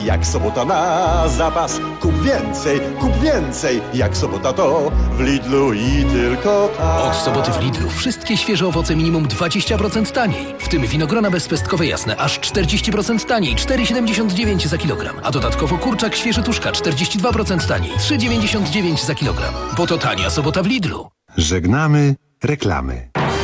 jak sobota na zapas. Kup więcej, jak sobota to w Lidlu i tylko tak. Od soboty w Lidlu wszystkie świeże owoce minimum 20% taniej. W tym winogrona bezpestkowe jasne aż 40% taniej, 4,79 za kilogram. A dodatkowo kurczak świeży tuszka 42% taniej, 3,99 za kilogram. Bo to tania sobota w Lidlu. Żegnamy reklamy.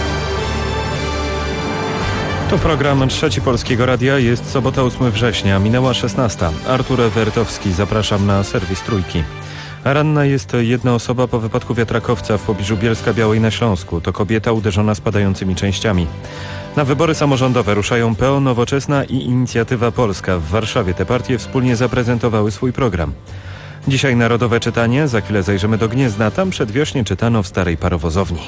To program Trzeci Polskiego Radia. Jest sobota 8 września, minęła 16. Artur Wertowski, zapraszam na serwis Trójki. Ranna jest jedna osoba po wypadku wiatrakowca w pobliżu Bielska-Białej na Śląsku. To kobieta uderzona spadającymi częściami. Na wybory samorządowe ruszają PO, Nowoczesna i Inicjatywa Polska. W Warszawie te partie wspólnie zaprezentowały swój program. Dzisiaj narodowe czytanie, za chwilę zajrzymy do Gniezna. Tam przedwiośnie czytano w starej parowozowni.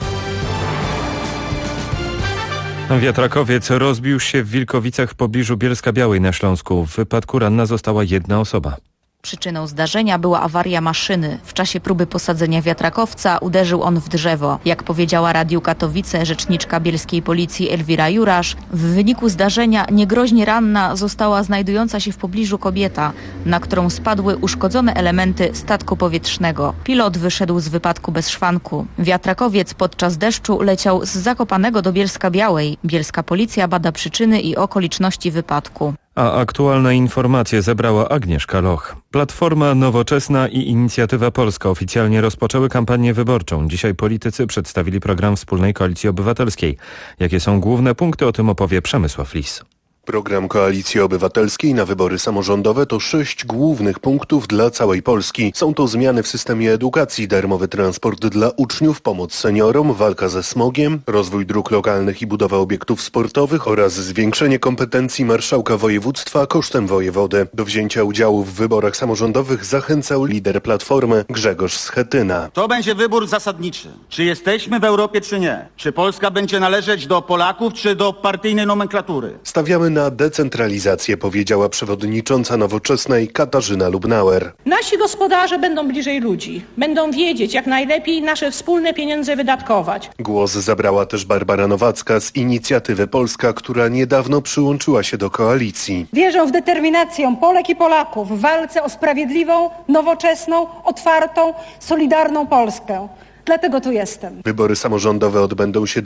Wiatrakowiec rozbił się w Wilkowicach w pobliżu Bielska-Białej na Śląsku. W wypadku ranna została jedna osoba. Przyczyną zdarzenia była awaria maszyny. W czasie próby posadzenia wiatrakowca uderzył on w drzewo. Jak powiedziała Radiu Katowice rzeczniczka bielskiej policji Elwira Jurasz, w wyniku zdarzenia niegroźnie ranna została znajdująca się w pobliżu kobieta, na którą spadły uszkodzone elementy statku powietrznego. Pilot wyszedł z wypadku bez szwanku. Wiatrakowiec podczas deszczu leciał z Zakopanego do Bielska-Białej. Bielska policja bada przyczyny i okoliczności wypadku. A aktualne informacje zebrała Agnieszka Loch. Platforma Nowoczesna i Inicjatywa Polska oficjalnie rozpoczęły kampanię wyborczą. Dzisiaj politycy przedstawili program wspólnej Koalicji Obywatelskiej. Jakie są główne punkty, o tym opowie Przemysław Lis. Program Koalicji Obywatelskiej na wybory samorządowe to 6 głównych punktów dla całej Polski. Są to zmiany w systemie edukacji, darmowy transport dla uczniów, pomoc seniorom, walka ze smogiem, rozwój dróg lokalnych i budowa obiektów sportowych oraz zwiększenie kompetencji marszałka województwa kosztem wojewody. Do wzięcia udziału w wyborach samorządowych zachęcał lider Platformy Grzegorz Schetyna. To będzie wybór zasadniczy. Czy jesteśmy w Europie, czy nie? Czy Polska będzie należeć do Polaków, czy do partyjnej nomenklatury? Stawiamy na decentralizację, powiedziała przewodnicząca Nowoczesnej Katarzyna Lubnauer. Nasi gospodarze będą bliżej ludzi, będą wiedzieć, jak najlepiej nasze wspólne pieniądze wydatkować. Głos zabrała też Barbara Nowacka z Inicjatywy Polska, która niedawno przyłączyła się do koalicji. Wierzę w determinację Polek i Polaków w walce o sprawiedliwą, nowoczesną, otwartą, solidarną Polskę. Dlatego tu jestem. Wybory samorządowe odbędą się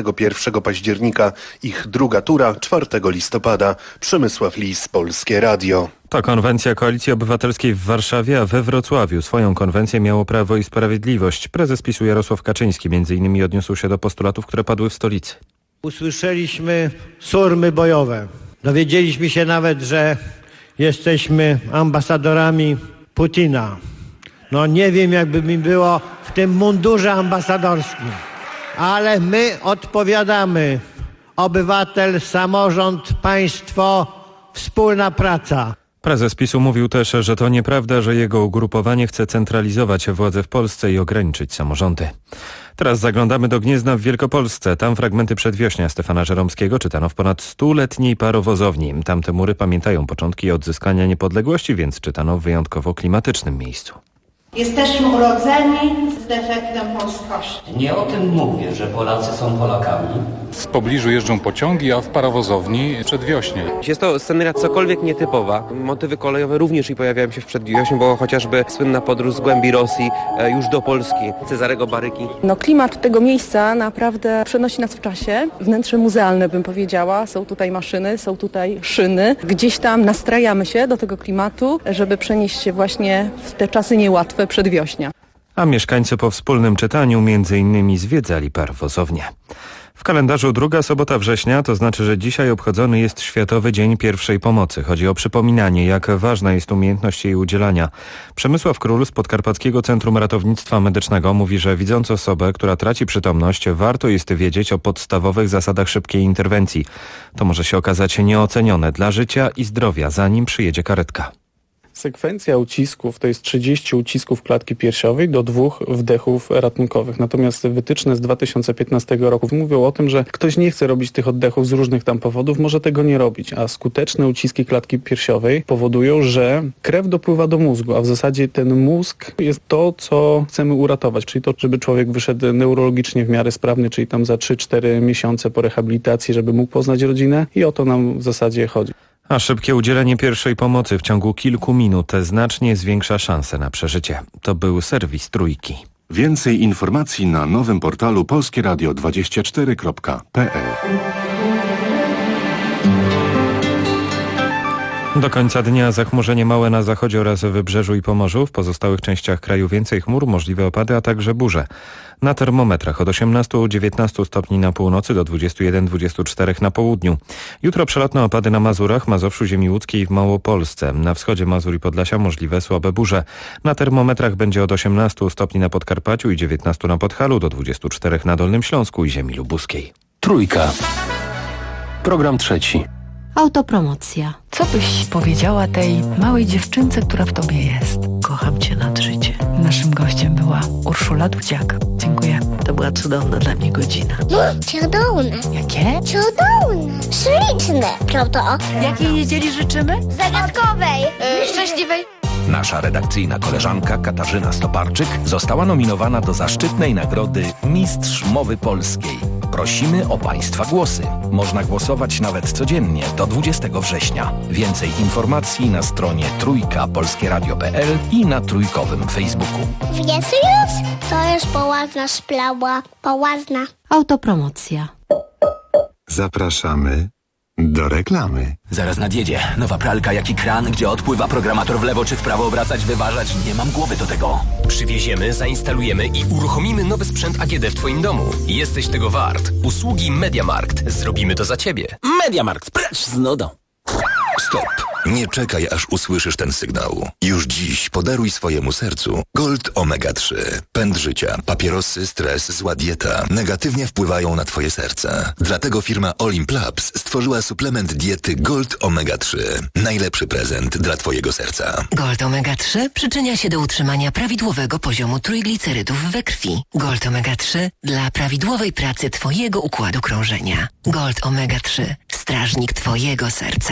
21 października. Ich druga tura 4 listopada. Przemysław Lis, Polskie Radio. To konwencja Koalicji Obywatelskiej w Warszawie, a we Wrocławiu swoją konwencję miało Prawo i Sprawiedliwość. Prezes PiS-u Jarosław Kaczyński m.in. odniósł się do postulatów, które padły w stolicy. Usłyszeliśmy surmy bojowe. Dowiedzieliśmy się nawet, że jesteśmy ambasadorami Putina. No nie wiem, jakby mi było w tym mundurze ambasadorskim, ale my odpowiadamy. Obywatel, samorząd, państwo, wspólna praca. Prezes PiS-u mówił też, że to nieprawda, że jego ugrupowanie chce centralizować władzę w Polsce i ograniczyć samorządy. Teraz zaglądamy do Gniezna w Wielkopolsce. Tam fragmenty przedwiośnia Stefana Żeromskiego czytano w ponad 100-letniej parowozowni. Tamte mury pamiętają początki odzyskania niepodległości, więc czytano w wyjątkowo klimatycznym miejscu. Jesteśmy urodzeni z defektem polskości. Nie o tym mówię, że Polacy są Polakami. W pobliżu jeżdżą pociągi, a w parowozowni przedwiośnie. Jest to sceneria cokolwiek nietypowa. Motywy kolejowe również pojawiają się w przedwiośniu, bo chociażby słynna podróż z głębi Rosji już do Polski, Cezarego Baryki. No klimat tego miejsca naprawdę przenosi nas w czasie. Wnętrze muzealne, bym powiedziała. Są tutaj maszyny, są tutaj szyny. Gdzieś tam nastrajamy się do tego klimatu, żeby przenieść się właśnie w te czasy niełatwe przedwiośnia. A mieszkańcy po wspólnym czytaniu m.in. zwiedzali parowozownię. W kalendarzu druga sobota września, to znaczy, że dzisiaj obchodzony jest Światowy Dzień Pierwszej Pomocy. Chodzi o przypominanie, jak ważna jest umiejętność jej udzielania. Przemysław Król z Podkarpackiego Centrum Ratownictwa Medycznego mówi, że widząc osobę, która traci przytomność, warto jest wiedzieć o podstawowych zasadach szybkiej interwencji. To może się okazać nieocenione dla życia i zdrowia, zanim przyjedzie karetka. Sekwencja ucisków to jest 30 ucisków klatki piersiowej do 2 wdechów ratunkowych. Natomiast wytyczne z 2015 roku mówią o tym, że ktoś nie chce robić tych oddechów z różnych tam powodów, może tego nie robić. A skuteczne uciski klatki piersiowej powodują, że krew dopływa do mózgu, a w zasadzie ten mózg jest to, co chcemy uratować. Czyli to, żeby człowiek wyszedł neurologicznie w miarę sprawny, czyli tam za 3-4 miesiące po rehabilitacji, żeby mógł poznać rodzinę i o to nam w zasadzie chodzi. A szybkie udzielenie pierwszej pomocy w ciągu kilku minut znacznie zwiększa szanse na przeżycie. To był serwis Trójki. Więcej informacji na nowym portalu polskieradio24.pl. Do końca dnia zachmurzenie małe na zachodzie oraz wybrzeżu i Pomorzu. W pozostałych częściach kraju więcej chmur, możliwe opady, a także burze. Na termometrach od 18-19 stopni na północy do 21-24 na południu. Jutro przelotne opady na Mazurach, Mazowszu, ziemi łódzkiej i w Małopolsce. Na wschodzie Mazur i Podlasia możliwe słabe burze. Na termometrach będzie od 18 stopni na Podkarpaciu i 19 na Podhalu do 24 na Dolnym Śląsku i ziemi lubuskiej. Trójka. Program trzeci. Autopromocja. Co byś powiedziała tej małej dziewczynce, która w tobie jest? Kocham cię nad życie. Naszym gościem była Urszula Dudziak. Dziękuję. To była cudowna dla mnie godzina. Cudowne. Jakie? Cudowne. Śliczne. Prawda? Jakiej niedzieli życzymy? Zagadkowej. Szczęśliwej. Nasza redakcyjna koleżanka Katarzyna Stoparczyk została nominowana do zaszczytnej nagrody Mistrz Mowy Polskiej. Prosimy o Państwa głosy. Można głosować nawet codziennie do 20 września. Więcej informacji na stronie trójkapolskieradio.pl i na trójkowym Facebooku. Wiesz już? To jest połazna sprawa. Połazna. Autopromocja. Zapraszamy do reklamy. Zaraz nadjedzie. Nowa pralka jak i kran, gdzie odpływa programator w lewo czy w prawo obracać, wyważać. Nie mam głowy do tego. Przywieziemy, zainstalujemy i uruchomimy nowy sprzęt AGD w Twoim domu. Jesteś tego wart. Usługi MediaMarkt. Zrobimy to za Ciebie. MediaMarkt, precz z nudą. Stop! Nie czekaj, aż usłyszysz ten sygnał. Już dziś podaruj swojemu sercu Gold Omega 3. Pęd życia, papierosy, stres, zła dieta negatywnie wpływają na twoje serce. Dlatego firma Olimplabs stworzyła suplement diety Gold Omega 3. Najlepszy prezent dla twojego serca. Gold Omega 3 przyczynia się do utrzymania prawidłowego poziomu trójglicerydów we krwi. Gold Omega 3 dla prawidłowej pracy twojego układu krążenia. Gold Omega 3. Strażnik twojego serca.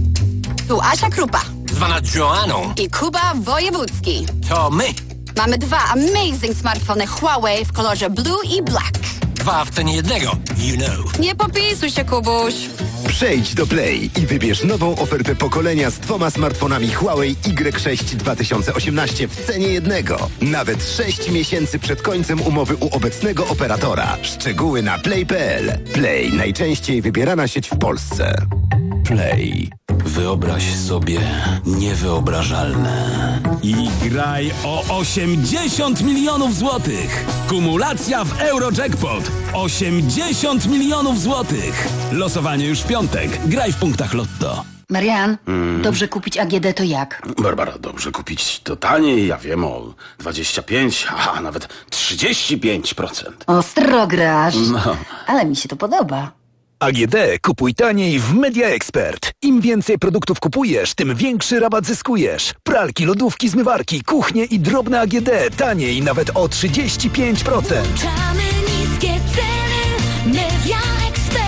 Tu Asia Krupa. Zwana Joanną. I Kuba Wojewódzki. To my. Mamy dwa amazing smartfony Huawei w kolorze blue i black. Dwa w cenie jednego. You know. Nie popisuj się, Kubuś. Przejdź do Play i wybierz nową ofertę pokolenia z 2 smartfonami Huawei Y6 2018 w cenie jednego. Nawet 6 miesięcy przed końcem umowy u obecnego operatora. Szczegóły na play.pl. Play, najczęściej wybierana sieć w Polsce. Play. Wyobraź sobie niewyobrażalne. I graj o 80 milionów złotych. Kumulacja w Eurojackpot. 80 milionów złotych. Losowanie już w piątek. Graj w punktach Lotto. Marian, dobrze kupić AGD to jak? Barbara, dobrze kupić to taniej, ja wiem, o 25, a nawet 35%. Ostro grasz. No. Ale mi się to podoba. AGD kupuj taniej w Media Expert. Im więcej produktów kupujesz, tym większy rabat zyskujesz. Pralki, lodówki, zmywarki, kuchnie i drobne AGD taniej nawet o 35%. Niskie ceny Media Expert.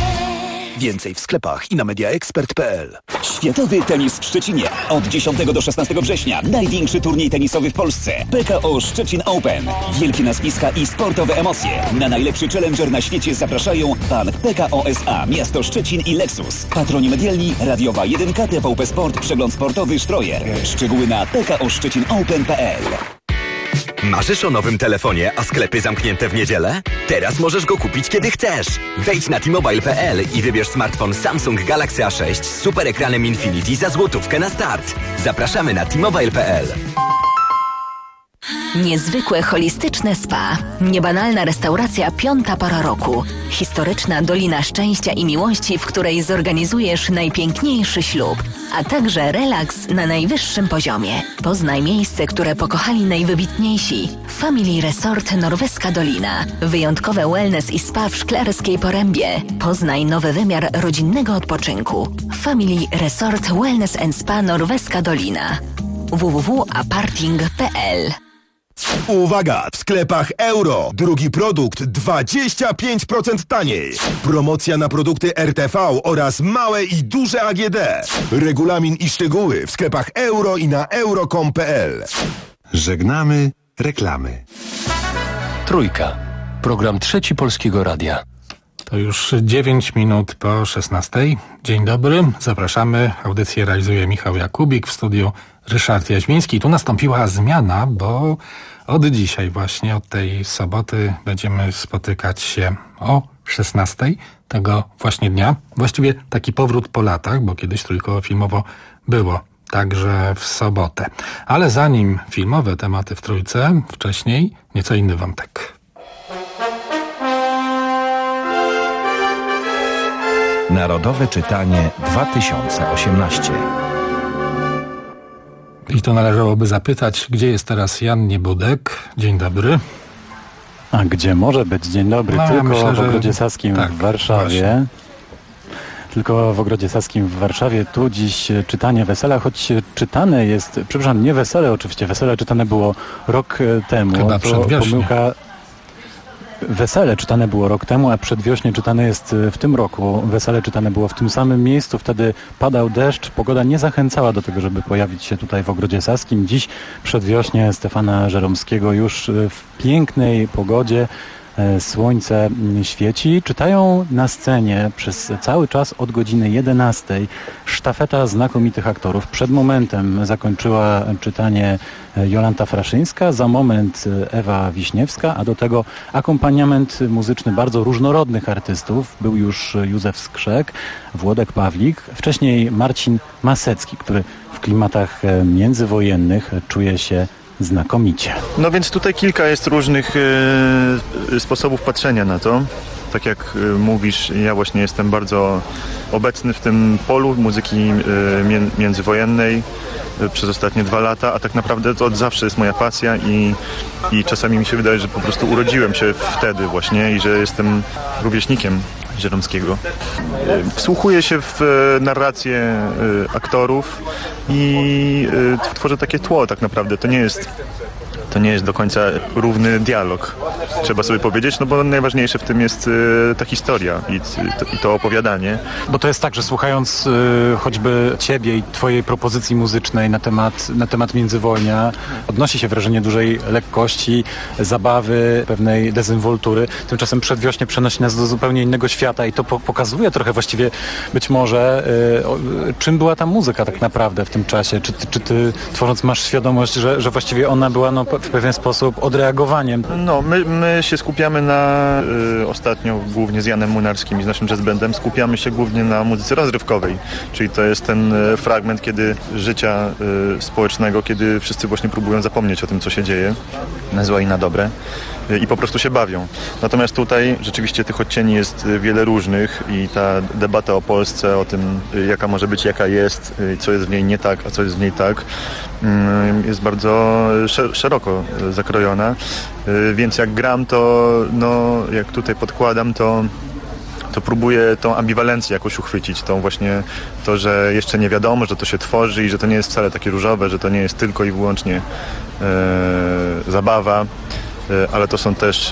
Więcej w sklepach i na mediaexpert.pl. Światowy tenis w Szczecinie. Od 10 do 16 września. Największy turniej tenisowy w Polsce. PKO Szczecin Open. Wielkie nazwiska i sportowe emocje. Na najlepszy challenger na świecie zapraszają Bank PKO SA, Miasto Szczecin i Lexus. Patroni medialni, Radiowa 1, TVP Sport, Przegląd Sportowy, Sztrojer. Szczegóły na pkoszczecinopen.pl. Marzysz o nowym telefonie, a sklepy zamknięte w niedzielę? Teraz możesz go kupić kiedy chcesz. Wejdź na t-mobile.pl i wybierz smartfon Samsung Galaxy A6 z super ekranem Infinity za złotówkę na start. Zapraszamy na t-mobile.pl. Niezwykłe holistyczne spa. Niebanalna restauracja Piąta Pora Roku. Historyczna Dolina Szczęścia i Miłości, w której zorganizujesz najpiękniejszy ślub, a także relaks na najwyższym poziomie. Poznaj miejsce, które pokochali najwybitniejsi. Family Resort Norweska Dolina. Wyjątkowe wellness i spa w Szklarskiej Porębie. Poznaj nowy wymiar rodzinnego odpoczynku. Family Resort Wellness and Spa Norweska Dolina. www.aparting.pl. Uwaga! W sklepach Euro. Drugi produkt 25% taniej. Promocja na produkty RTV oraz małe i duże AGD. Regulamin i szczegóły w sklepach Euro i na euro.com.pl. Żegnamy reklamy. Trójka. Program trzeci Polskiego Radia. To już 9 minut po 16. Dzień dobry, zapraszamy. Audycję realizuje Michał Jakubik, w studiu Ryszard Jaźmiński. Tu nastąpiła zmiana, bo od dzisiaj właśnie, od tej soboty będziemy spotykać się o 16 tego właśnie dnia. Właściwie taki powrót po latach, bo kiedyś Trójkoło Filmowo było także w sobotę. Ale zanim filmowe tematy w Trójce, wcześniej nieco inny wątek. Narodowe Czytanie 2018. I to należałoby zapytać, gdzie jest teraz Jan Niebudek? Dzień dobry. A gdzie może być? Dzień dobry. No, tylko ja myślę, w Ogrodzie Saskim w Warszawie. Właśnie. Tylko w Ogrodzie Saskim w Warszawie. Tu dziś czytanie wesela, choć czytane jest, przepraszam, nie wesele oczywiście, wesele czytane było rok temu. Chyba przedwiośnie. Pomyłka. Wesele czytane było rok temu, a przedwiośnie czytane jest w tym roku. Wesele czytane było w tym samym miejscu, wtedy padał deszcz, pogoda nie zachęcała do tego, żeby pojawić się tutaj w Ogrodzie Saskim. Dziś przedwiośnie Stefana Żeromskiego już w pięknej pogodzie. Słońce świeci. Czytają na scenie przez cały czas od godziny 11 sztafeta znakomitych aktorów. Przed momentem zakończyła czytanie Jolanta Fraszyńska, za moment Ewa Wiśniewska, a do tego akompaniament muzyczny bardzo różnorodnych artystów. Był już Józef Skrzek, Włodek Pawlik, wcześniej Marcin Masecki, który w klimatach międzywojennych czuje się znakomicie. No więc tutaj kilka jest różnych sposobów patrzenia na to. Tak jak mówisz, ja właśnie jestem bardzo obecny w tym polu muzyki międzywojennej przez ostatnie 2 lata, a tak naprawdę to od zawsze jest moja pasja i czasami mi się wydaje, że po prostu urodziłem się wtedy właśnie i że jestem rówieśnikiem Żeromskiego. Wsłuchuję się w narrację aktorów i tworzę takie tło tak naprawdę. To nie jest do końca równy dialog, trzeba sobie powiedzieć, no bo najważniejsze w tym jest ta historia i to opowiadanie. Bo to jest tak, że słuchając choćby ciebie i twojej propozycji muzycznej na temat międzywojnia, odnosi się wrażenie dużej lekkości, zabawy, pewnej dezynwoltury. Tymczasem przedwiośnie przenosi nas do zupełnie innego świata i to pokazuje trochę właściwie być może czym była ta muzyka tak naprawdę w tym czasie. Czy ty tworząc masz świadomość, że właściwie ona była w pewien sposób odreagowaniem? No, my się skupiamy ostatnio głównie z Janem Młynarskim i z naszym jazzbandem skupiamy się głównie na muzyce rozrywkowej, czyli to jest ten fragment życia społecznego, kiedy wszyscy właśnie próbują zapomnieć o tym, co się dzieje, na złe i na dobre i po prostu się bawią. Natomiast tutaj rzeczywiście tych odcieni jest wiele różnych i ta debata o Polsce, o tym jaka może być, jaka jest, co jest w niej nie tak, a co jest w niej tak, jest bardzo szeroko zakrojona, więc jak gram, to jak tutaj podkładam, to próbuję tą ambiwalencję jakoś uchwycić, to, że jeszcze nie wiadomo, że to się tworzy i że to nie jest wcale takie różowe, że to nie jest tylko i wyłącznie zabawa, ale to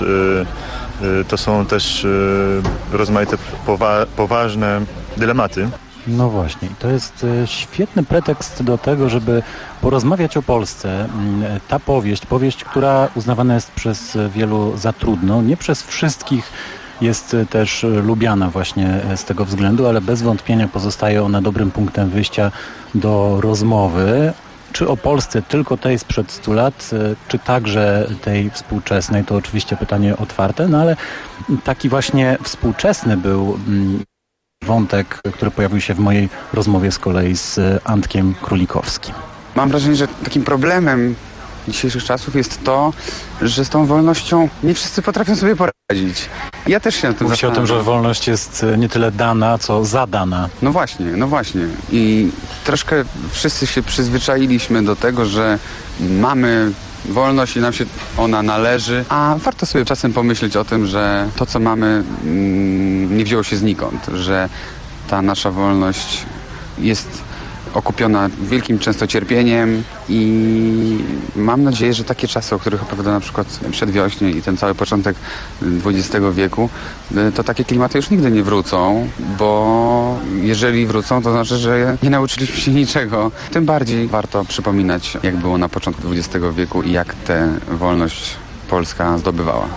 są też rozmaite poważne dylematy. No właśnie, to jest świetny pretekst do tego, żeby porozmawiać o Polsce. Ta powieść, która uznawana jest przez wielu za trudną, nie przez wszystkich jest też lubiana właśnie z tego względu, ale bez wątpienia pozostaje ona dobrym punktem wyjścia do rozmowy. Czy o Polsce tylko tej sprzed 100 lat, czy także tej współczesnej, to oczywiście pytanie otwarte, no ale taki właśnie współczesny był wątek, który pojawił się w mojej rozmowie z kolei z Antkiem Królikowskim. Mam wrażenie, że takim problemem dzisiejszych czasów jest to, że z tą wolnością nie wszyscy potrafią sobie poradzić. Ja też się na tym Mówi się o tym, że wolność jest nie tyle dana, co zadana. No właśnie. I troszkę wszyscy się przyzwyczailiśmy do tego, że mamy wolność i nam się ona należy, a warto sobie czasem pomyśleć o tym, że to, co mamy, nie wzięło się znikąd, że ta nasza wolność jest okupiona wielkim często cierpieniem i mam nadzieję, że takie czasy, o których opowiada na przykład Przedwiośnie i ten cały początek XX wieku, to takie klimaty już nigdy nie wrócą, bo jeżeli wrócą, to znaczy, że nie nauczyliśmy się niczego. Tym bardziej warto przypominać, jak było na początku XX wieku i jak tę wolność Polska zdobywała.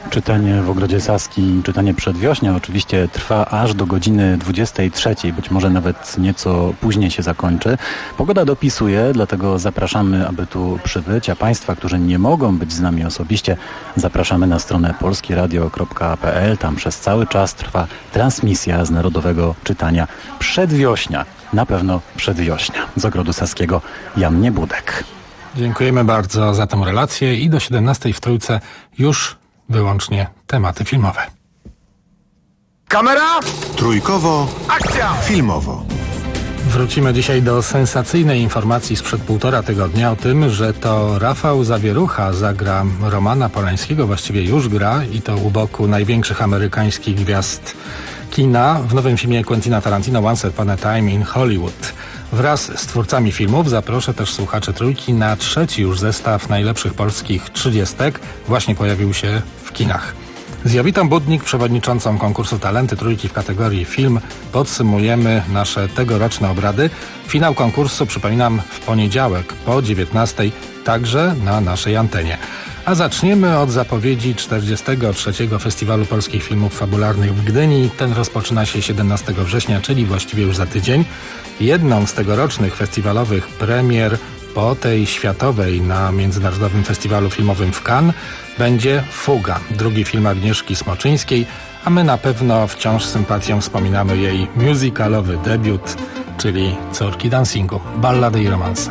Czytanie w Ogrodzie Saskim, czytanie przedwiośnia oczywiście trwa aż do godziny 23, być może nawet nieco później się zakończy. Pogoda dopisuje, dlatego zapraszamy, aby tu przybyć, a Państwa, którzy nie mogą być z nami osobiście, zapraszamy na stronę polskieradio.pl. Tam przez cały czas trwa transmisja z Narodowego Czytania Przedwiośnia. Na pewno przedwiośnia. Z Ogrodu Saskiego Jan Niebudek. Dziękujemy bardzo za tę relację i do 17 w Trójce już wyłącznie tematy filmowe. Kamera! Trójkowo. Akcja! Filmowo. Wrócimy dzisiaj do sensacyjnej informacji sprzed 1,5 tygodnia o tym, że to Rafał Zawierucha zagra Romana Polańskiego, właściwie już gra i to u boku największych amerykańskich gwiazd kina w nowym filmie Quentina Tarantino Once Upon a Time in Hollywood. Wraz z twórcami filmów zaproszę też słuchaczy Trójki na 3. już zestaw najlepszych polskich 30. Właśnie pojawił się w kinach. Z Jowitą Budnik, przewodniczącą konkursu Talenty Trójki w kategorii film, podsumujemy nasze tegoroczne obrady. Finał konkursu, przypominam, w poniedziałek po 19:00, także na naszej antenie. A zaczniemy od zapowiedzi 43. Festiwalu Polskich Filmów Fabularnych w Gdyni. Ten rozpoczyna się 17 września, czyli właściwie już za tydzień. Jedną z tegorocznych festiwalowych premier po tej światowej na Międzynarodowym Festiwalu Filmowym w Cannes będzie Fuga, drugi film Agnieszki Smoczyńskiej, a my na pewno wciąż z sympatią wspominamy jej musicalowy debiut, czyli Córki dancingu, ballady i romanse.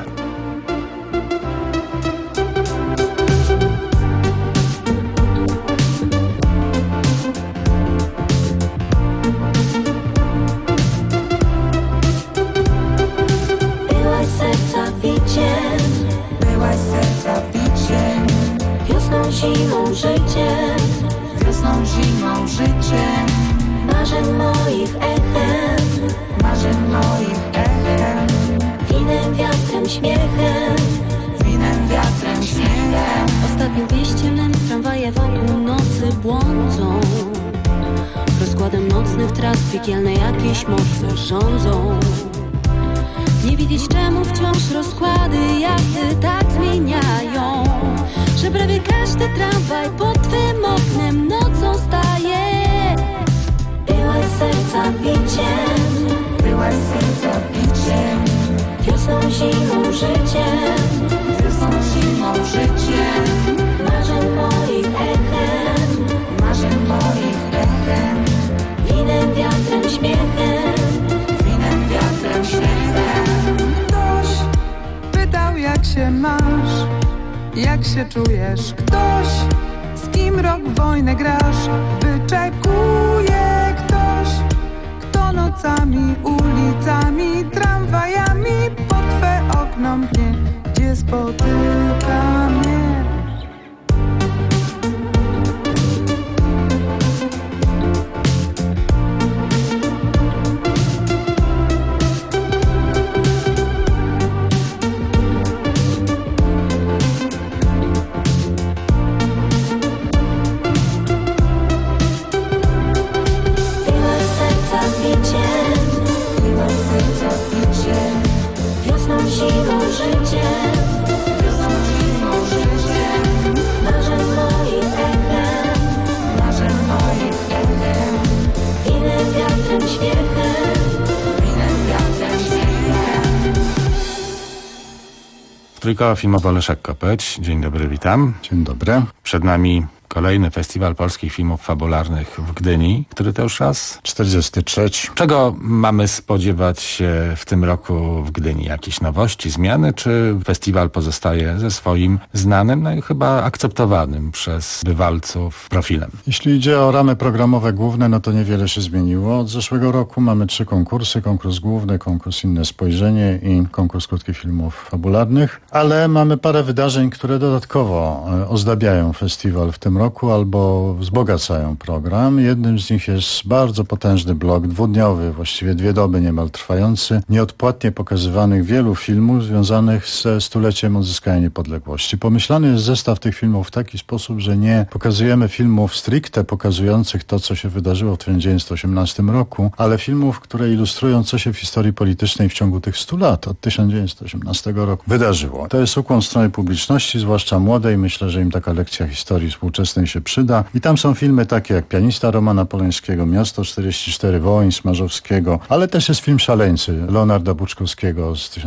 Zimą życiem, wiosną zimą życiem, marzeń moich echem, marzeń moich echem, winem, wiatrem, śmiechem, winem, wiatrem, śmiechem. Ostatnim wieściem tramwaje wokół nocy błądzą, rozkładem nocnych tras piekielne jakieś moce rządzą. Nie widzieć czemu wciąż rozkłady jazdy tak zmieniają, że prawie każdy tramwaj pod twym oknem nocą staje. Byłaś serca biciem, byłaś serca biciem, wiosną, zimą, życiem, wiosną, zimą, życiem, marzeń moich echem, marzeń moich echem, winem, wiatrem, śmiechem, winem, wiatrem, śmiechem. Ktoś pytał, jak się masz, jak się czujesz? Ktoś, z kim rok w wojnę grasz, wyczekuje ktoś, kto nocami, ulicami, tramwajami pod twe okno mknie, gdzie spotyka mnie. Trójkoła filmowa Leszek Kopeć. Dzień dobry, witam. Dzień dobry. Przed nami kolejny Festiwal Polskich Filmów Fabularnych w Gdyni, który to już raz 43. Czego mamy spodziewać się w tym roku w Gdyni? Jakieś nowości, zmiany, czy festiwal pozostaje ze swoim znanym, no i chyba akceptowanym przez bywalców profilem? Jeśli idzie o ramy programowe główne, no to niewiele się zmieniło. Od zeszłego roku mamy 3 konkursy. Konkurs główny, konkurs Inne Spojrzenie i konkurs krótkich filmów fabularnych. Ale mamy parę wydarzeń, które dodatkowo ozdabiają festiwal w tym roku albo wzbogacają program. Jednym z nich jest bardzo potężny blok, 2-dniowy, właściwie 2 doby niemal trwający, nieodpłatnie pokazywanych wielu filmów związanych ze stuleciem odzyskania niepodległości. Pomyślany jest zestaw tych filmów w taki sposób, że nie pokazujemy filmów stricte pokazujących to, co się wydarzyło w 1918 roku, ale filmów, które ilustrują, co się w historii politycznej w ciągu tych 100 lat, od 1918 roku, wydarzyło. To jest ukłon strony publiczności, zwłaszcza młodej. Myślę, że im taka lekcja historii współczesnej nowoczesnej się przyda. I tam są filmy takie jak Pianista Romana Polańskiego, Miasto 44, Wołyń Smarzowskiego, ale też jest film Szaleńcy Leonarda Buczkowskiego z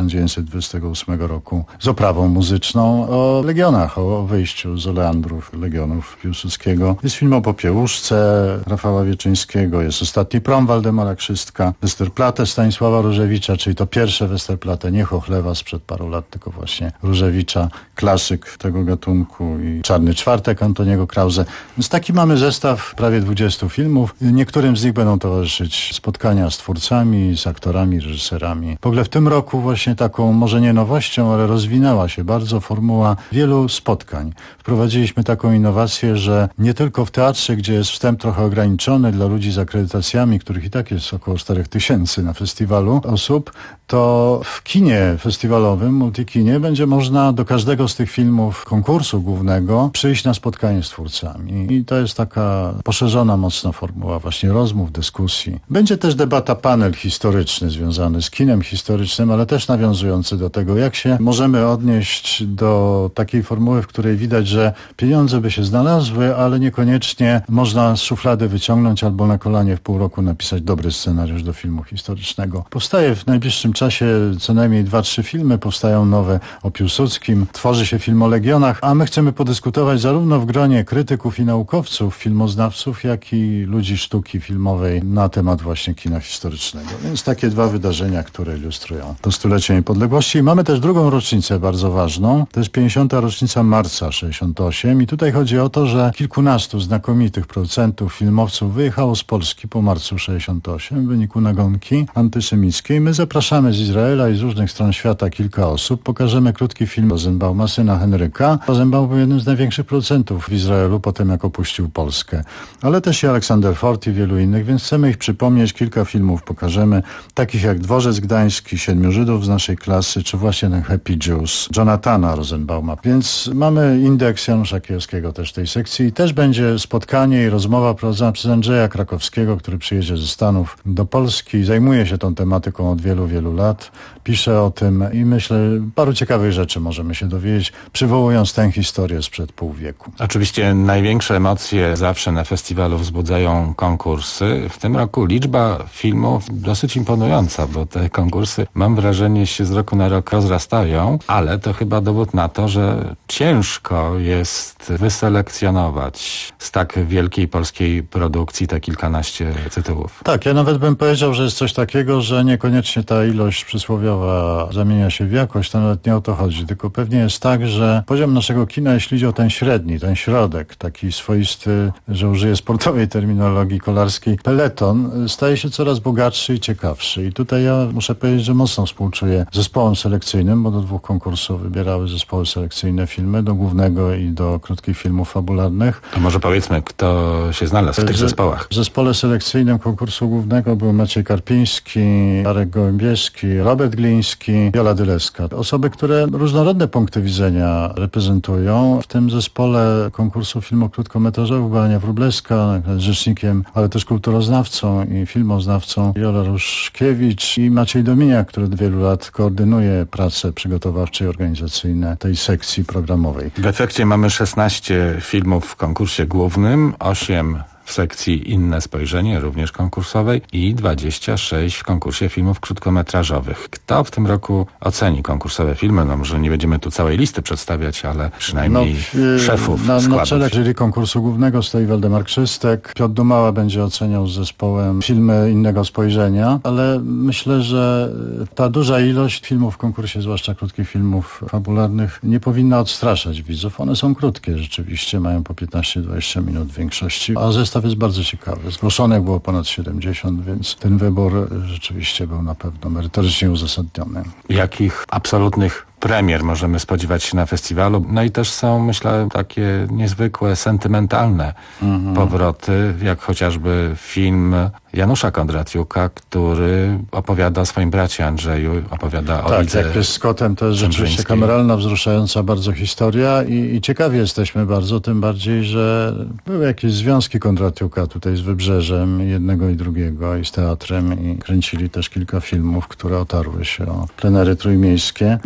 1928 roku z oprawą muzyczną o legionach, o wyjściu z Oleandrów, legionów Piłsudskiego. Jest film o Popiełuszce Rafała Wieczyńskiego, jest Ostatni prom Waldemara Krzystka, Westerplatte Stanisława Różewicza, czyli to pierwsze Westerplatte, nie Chochlewa sprzed paru lat, tylko właśnie Różewicza, klasyk tego gatunku, i Czarny Czwartek Antoniego Krause. Więc taki mamy zestaw prawie 20 filmów. Niektórym z nich będą towarzyszyć spotkania z twórcami, z aktorami, reżyserami. W ogóle w tym roku właśnie taką, może nie nowością, ale rozwinęła się bardzo formuła wielu spotkań. Wprowadziliśmy taką innowację, że nie tylko w teatrze, gdzie jest wstęp trochę ograniczony dla ludzi z akredytacjami, których i tak jest około 4000 na festiwalu osób, to w kinie festiwalowym, multikinie, będzie można do każdego z tych filmów konkursu głównego przyjść na spotkanie z twórcami. I to jest taka poszerzona mocno formuła właśnie rozmów, dyskusji. Będzie też debata, panel historyczny związany z kinem historycznym, ale też nawiązujący do tego, jak się możemy odnieść do takiej formuły, w której widać, że pieniądze by się znalazły, ale niekoniecznie można z szuflady wyciągnąć albo na kolanie w pół roku napisać dobry scenariusz do filmu historycznego. Powstaje w najbliższym czasie co najmniej 2-3 filmy, powstają nowe o Piłsudskim, tworzy się film o Legionach, a my chcemy podyskutować zarówno w gronie krytyków i naukowców, filmoznawców, jak i ludzi sztuki filmowej na temat właśnie kina historycznego. Więc takie dwa wydarzenia, które ilustrują to 100-lecie niepodległości. I mamy też drugą rocznicę bardzo ważną, to jest 50. rocznica Marca 68 i tutaj chodzi o to, że kilkunastu znakomitych producentów, filmowców wyjechało z Polski po marcu 68 w wyniku nagonki antysemickiej. My zapraszamy z Izraela i z różnych stron świata kilka osób. Pokażemy krótki film Rosenbauma, syna Henryka. Rosenbaum był jednym z największych producentów w Izraelu potem, jak opuścił Polskę. Ale też i Aleksander Ford i wielu innych, więc chcemy ich przypomnieć. Kilka filmów pokażemy, takich jak Dworzec Gdański, 7 Żydów z naszej klasy, czy właśnie ten Happy Jews Jonathana Rosenbauma. Więc mamy indeks Janusza Kijowskiego też w tej sekcji i też będzie spotkanie i rozmowa prowadzona przez Andrzeja Krakowskiego, który przyjedzie ze Stanów do Polski. Zajmuje się tą tematyką od wielu, wielu lat. Pisze o tym i myślę, paru ciekawych rzeczy możemy się dowiedzieć, przywołując tę historię sprzed pół wieku. Oczywiście największe emocje zawsze na festiwalu wzbudzają konkursy. W tym roku liczba filmów dosyć imponująca, bo te konkursy, mam wrażenie, się z roku na rok rozrastają, ale to chyba dowód na to, że ciężko jest wyselekcjonować z tak wielkiej polskiej produkcji te kilkanaście tytułów. Tak, ja nawet bym powiedział, że jest coś takiego, że niekoniecznie ta ilość przysłowiowa zamienia się w jakość, to nawet nie o to chodzi, tylko pewnie jest tak, że poziom naszego kina, jeśli chodzi o ten średni, ten środek, taki swoisty, że użyję sportowej terminologii kolarskiej, peleton, staje się coraz bogatszy i ciekawszy. I tutaj ja muszę powiedzieć, że mocno współczuję zespołom selekcyjnym, bo do 2 konkursów wybierały zespoły selekcyjne filmy, do głównego i do krótkich filmów fabularnych. To może powiedzmy, kto się znalazł w tych zespołach. W zespole selekcyjnym konkursu głównego był Maciej Karpiński, Arek Gołębieski, Robert Gliński, Jola Dyleska. Osoby, które różnorodne punkty widzenia reprezentują. W tym zespole konkursu filmów krótkometrażowych była Ania Wróblewska, rzecznikiem, ale też kulturoznawcą i filmoznawcą Jola Ruszkiewicz i Maciej Dominiak, który od wielu lat koordynuje prace przygotowawcze i organizacyjne tej sekcji programowej. W efekcie mamy 16 filmów w konkursie głównym, 8 w sekcji Inne Spojrzenie, również konkursowej, i 26 w konkursie filmów krótkometrażowych. Kto w tym roku oceni konkursowe filmy? No może nie będziemy tu całej listy przedstawiać, ale przynajmniej szefów składów. Na czele jury konkursu głównego stoi Waldemar Krzystek. Piotr Dumała będzie oceniał z zespołem filmy Innego Spojrzenia, ale myślę, że ta duża ilość filmów w konkursie, zwłaszcza krótkich filmów fabularnych, nie powinna odstraszać widzów. One są krótkie rzeczywiście, mają po 15-20 minut w większości, a zestaw jest bardzo ciekawy. Zgłoszonych było ponad 70, więc ten wybór rzeczywiście był na pewno merytorycznie uzasadniony. Jakich absolutnych premier możemy spodziewać się na festiwalu? No i też są, myślę, takie niezwykłe, sentymentalne powroty, jak chociażby film Janusza Kondratiuka, który opowiada o swoim bracie Andrzeju, opowiada o Lidze. Tak, jak jest z kotem, to jest rzeczywiście kameralna, wzruszająca bardzo historia i ciekawi jesteśmy bardzo, tym bardziej, że były jakieś związki Kondratiuka tutaj z Wybrzeżem, jednego i drugiego, i z teatrem, i kręcili też kilka filmów, które otarły się o plenery trójmiejskie. Drugim takim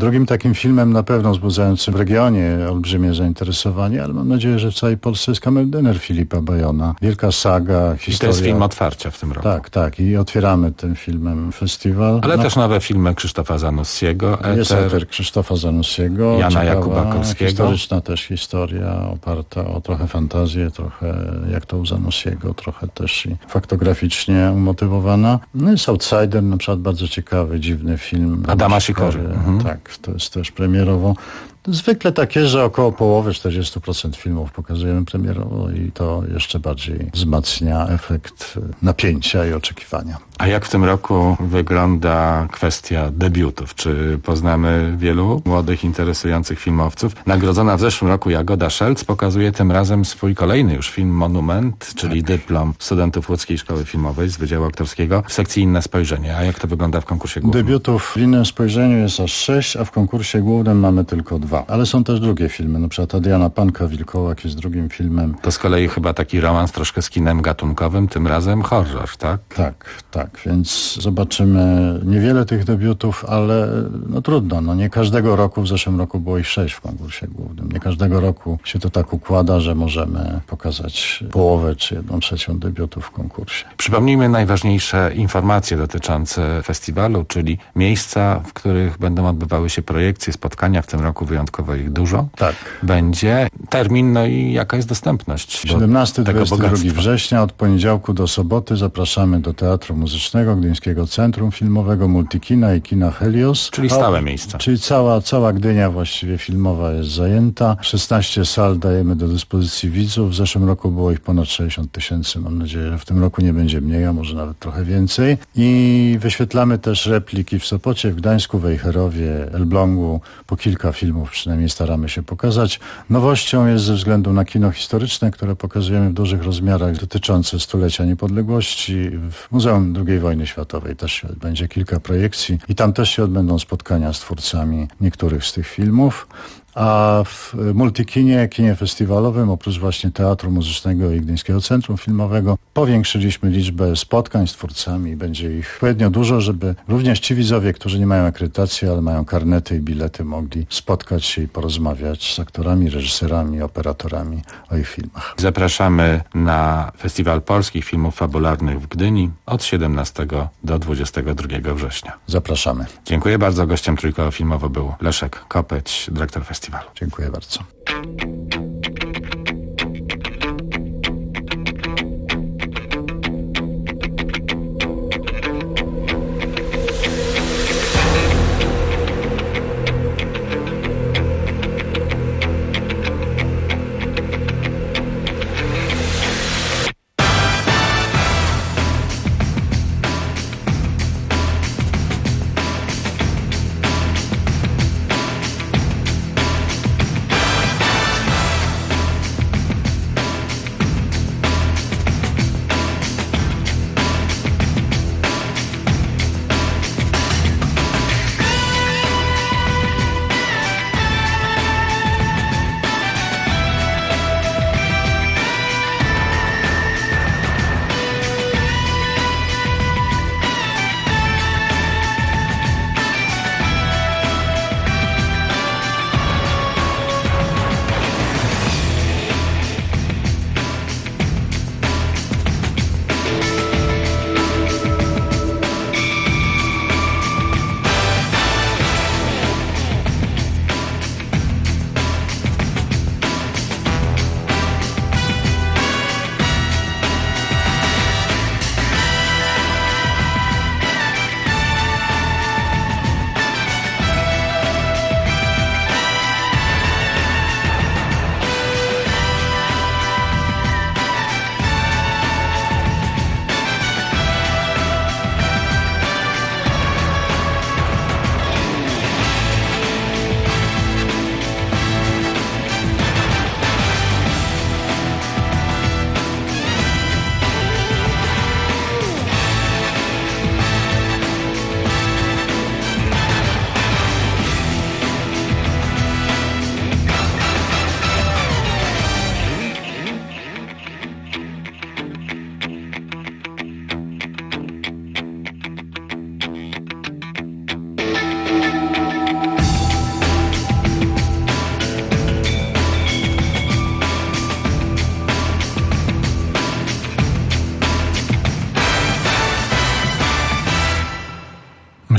takim filmem na pewno wzbudzającym w regionie olbrzymie zainteresowanie, ale mam nadzieję, że w całej Polsce jest Kamerdyner Filipa Bajona. Wielka saga, historia. I to jest film otwarcia w tym roku. Tak. I otwieramy tym filmem festiwal. Ale też nowe filmy Krzysztofa Zanussiego. Jest Eter Krzysztofa Zanussiego. Jana Jakuba Kolskiego. Historyczna też historia, oparta o trochę fantazję, trochę jak to u Zanussiego, trochę też i faktograficznie umotywowana. No jest Outsider, na przykład bardzo ciekawy, dziwny film. Adama Sikory. Tak, to jest też premierowo. Zwykle takie, że około połowy, 40% filmów pokazujemy premierowo i to jeszcze bardziej wzmacnia efekt napięcia i oczekiwania. A jak w tym roku wygląda kwestia debiutów? Czy poznamy wielu młodych, interesujących filmowców? Nagrodzona w zeszłym roku Jagoda Szelc pokazuje tym razem swój kolejny już film Monument, czyli dyplom studentów Łódzkiej Szkoły Filmowej z Wydziału Aktorskiego w sekcji Inne Spojrzenie. A jak to wygląda w konkursie głównym? Debiutów w Innym Spojrzeniu jest aż 6, a w konkursie głównym mamy tylko 2. Ale są też drugie filmy, na przykład Adriana Panka-Wilkołak jest drugim filmem. To z kolei chyba taki romans troszkę z kinem gatunkowym, tym razem horror, tak? Tak, więc zobaczymy niewiele tych debiutów, ale no trudno, no nie każdego roku, w zeszłym roku było ich 6 w konkursie głównym. Nie każdego roku się to tak układa, że możemy pokazać połowę czy 1/3 debiutów w konkursie. Przypomnijmy najważniejsze informacje dotyczące festiwalu, czyli miejsca, w których będą odbywały się projekcje, spotkania, w tym roku wyjątkowo ich dużo. Tak. Będzie termin, no i jaka jest dostępność 17-22 września, od poniedziałku do soboty zapraszamy do Teatru Muzycznego, Gdyńskiego Centrum Filmowego, Multikina i Kina Helios. Czyli stałe miejsca. Czyli cała Gdynia właściwie filmowa jest zajęta. 16 sal dajemy do dyspozycji widzów. W zeszłym roku było ich ponad 60 000. Mam nadzieję, że w tym roku nie będzie mniej, a może nawet trochę więcej. I wyświetlamy też repliki w Sopocie, w Gdańsku, Wejherowie, Elblągu. Po kilka filmów przynajmniej staramy się pokazać. Nowością jest ze względu na kino historyczne, które pokazujemy w dużych rozmiarach dotyczące stulecia niepodległości. W Muzeum II Wojny Światowej też będzie kilka projekcji i tam też się odbędą spotkania z twórcami niektórych z tych filmów. A w Multikinie, kinie festiwalowym, oprócz właśnie Teatru Muzycznego i Gdyńskiego Centrum Filmowego, powiększyliśmy liczbę spotkań z twórcami. Będzie ich odpowiednio dużo, żeby również ci widzowie, którzy nie mają akredytacji, ale mają karnety i bilety, mogli spotkać się i porozmawiać z aktorami, reżyserami, operatorami o ich filmach. Zapraszamy na Festiwal Polskich Filmów Fabularnych w Gdyni od 17 do 22 września. Zapraszamy. Dziękuję bardzo. Gościem Trójkoła Filmowo był Leszek Kopeć, dyrektor festiwalu. Dziękuję bardzo.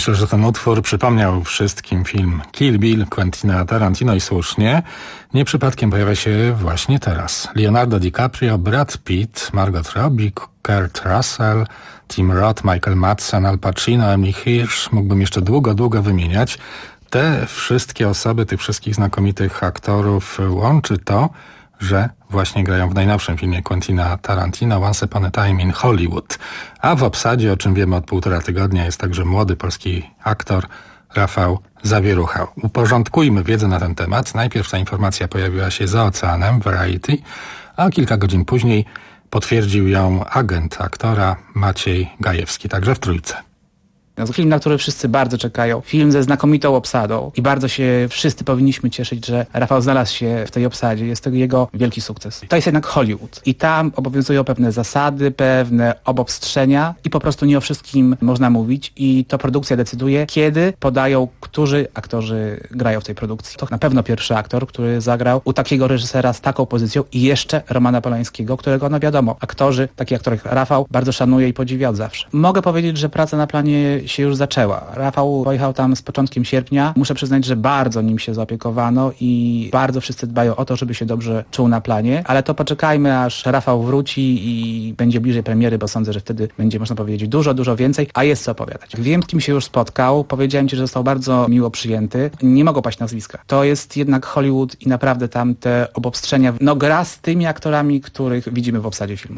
Myślę, że ten utwór przypomniał wszystkim film Kill Bill Quentina Tarantino i słusznie. Nie przypadkiem pojawia się właśnie teraz. Leonardo DiCaprio, Brad Pitt, Margot Robbie, Kurt Russell, Tim Roth, Michael Madsen, Al Pacino, Emily Hirsch. Mógłbym jeszcze długo wymieniać. Te wszystkie osoby, tych wszystkich znakomitych aktorów łączy to, że właśnie grają w najnowszym filmie Quentina Tarantino Once Upon a Time in Hollywood. A w obsadzie, o czym wiemy od 1,5 tygodnia, jest także młody polski aktor Rafał Zawierucha. Uporządkujmy wiedzę na ten temat. Najpierw ta informacja pojawiła się za oceanem, Variety, a kilka godzin później potwierdził ją agent aktora Maciej Gajewski, także w Trójce. To film, na który wszyscy bardzo czekają. Film ze znakomitą obsadą i bardzo się wszyscy powinniśmy cieszyć, że Rafał znalazł się w tej obsadzie. Jest to jego wielki sukces. To jest jednak Hollywood i tam obowiązują pewne zasady, pewne obostrzenia i po prostu nie o wszystkim można mówić i to produkcja decyduje, kiedy podają, którzy aktorzy grają w tej produkcji. To na pewno pierwszy aktor, który zagrał u takiego reżysera z taką pozycją i jeszcze Romana Polańskiego, którego no wiadomo, aktorzy, taki aktor jak Rafał bardzo szanuje i podziwia od zawsze. Mogę powiedzieć, że praca na planie się już zaczęła. Rafał pojechał tam z początkiem sierpnia. Muszę przyznać, że bardzo nim się zaopiekowano i bardzo wszyscy dbają o to, żeby się dobrze czuł na planie, ale to poczekajmy, aż Rafał wróci i będzie bliżej premiery, bo sądzę, że wtedy będzie, można powiedzieć, dużo więcej, a jest co opowiadać. Wiem, z kim się już spotkał. Powiedziałem ci, że został bardzo miło przyjęty. Nie mogą paść nazwiska. To jest jednak Hollywood i naprawdę tam te obostrzenia, no gra z tymi aktorami, których widzimy w obsadzie filmu.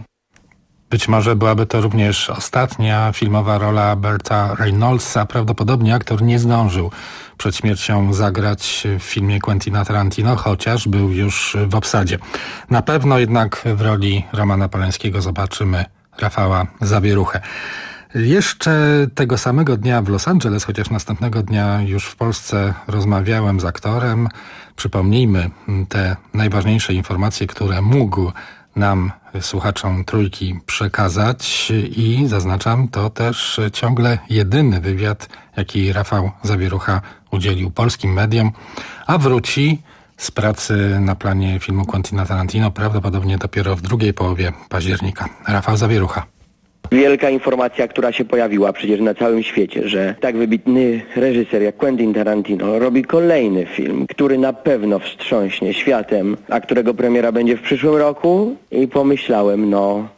Być może byłaby to również ostatnia filmowa rola Berta Reynoldsa. Prawdopodobnie aktor nie zdążył przed śmiercią zagrać w filmie Quentina Tarantino, chociaż był już w obsadzie. Na pewno jednak w roli Romana Polańskiego zobaczymy Rafała Zawieruchę. Jeszcze tego samego dnia w Los Angeles, chociaż następnego dnia już w Polsce, rozmawiałem z aktorem. Przypomnijmy te najważniejsze informacje, które mógł nam, słuchaczom Trójki, przekazać i zaznaczam, to też ciągle jedyny wywiad, jaki Rafał Zawierucha udzielił polskim mediom, a wróci z pracy na planie filmu Quentina Tarantino prawdopodobnie dopiero w drugiej połowie października. Rafał Zawierucha. Wielka informacja, która się pojawiła przecież na całym świecie, że tak wybitny reżyser jak Quentin Tarantino robi kolejny film, który na pewno wstrząśnie światem, a którego premiera będzie w przyszłym roku i pomyślałem, no...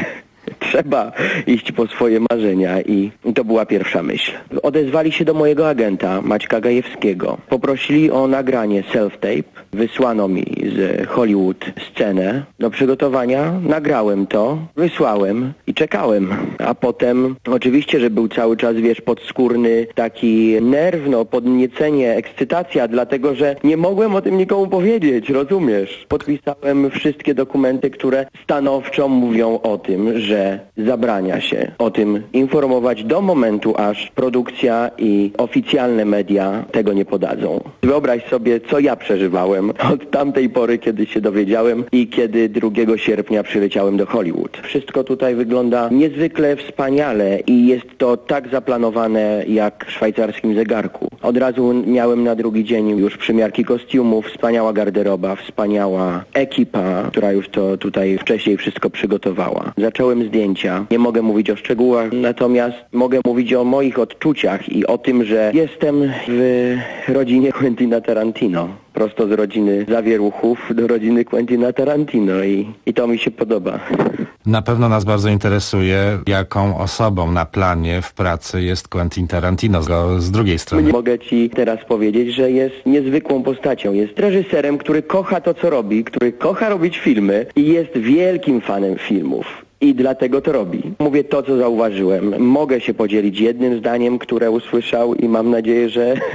Trzeba iść po swoje marzenia i to była pierwsza myśl. Odezwali się do mojego agenta Maćka Gajewskiego. Poprosili o nagranie self-tape. Wysłano mi z Hollywood scenę do przygotowania. Nagrałem to, wysłałem i czekałem. A potem oczywiście, że był cały czas, wiesz, podskórny taki nerw, no podniecenie, ekscytacja, dlatego że nie mogłem o tym nikomu powiedzieć, rozumiesz? Podpisałem wszystkie dokumenty, które stanowczo mówią o tym, że zabrania się o tym informować do momentu, aż produkcja i oficjalne media tego nie podadzą. Wyobraź sobie, co ja przeżywałem od tamtej pory, kiedy się dowiedziałem i kiedy 2 sierpnia przyleciałem do Hollywood. Wszystko tutaj wygląda niezwykle wspaniale i jest to tak zaplanowane jak w szwajcarskim zegarku. Od razu miałem na drugi dzień już przymiarki kostiumów, wspaniała garderoba, wspaniała ekipa, która już to tutaj wcześniej wszystko przygotowała. Zacząłem zdjęcia. Nie mogę mówić o szczegółach, natomiast mogę mówić o moich odczuciach i o tym, że jestem w rodzinie Quentina Tarantino. Prosto z rodziny Zawieruchów do rodziny Quentina Tarantino i to mi się podoba. Na pewno nas bardzo interesuje, jaką osobą na planie w pracy jest Quentin Tarantino z drugiej strony. Mogę ci teraz powiedzieć, że jest niezwykłą postacią. Jest reżyserem, który kocha to, co robi, który kocha robić filmy i jest wielkim fanem filmów. I dlatego to robi. Mówię to, co zauważyłem. Mogę się podzielić jednym zdaniem, które usłyszał i mam nadzieję,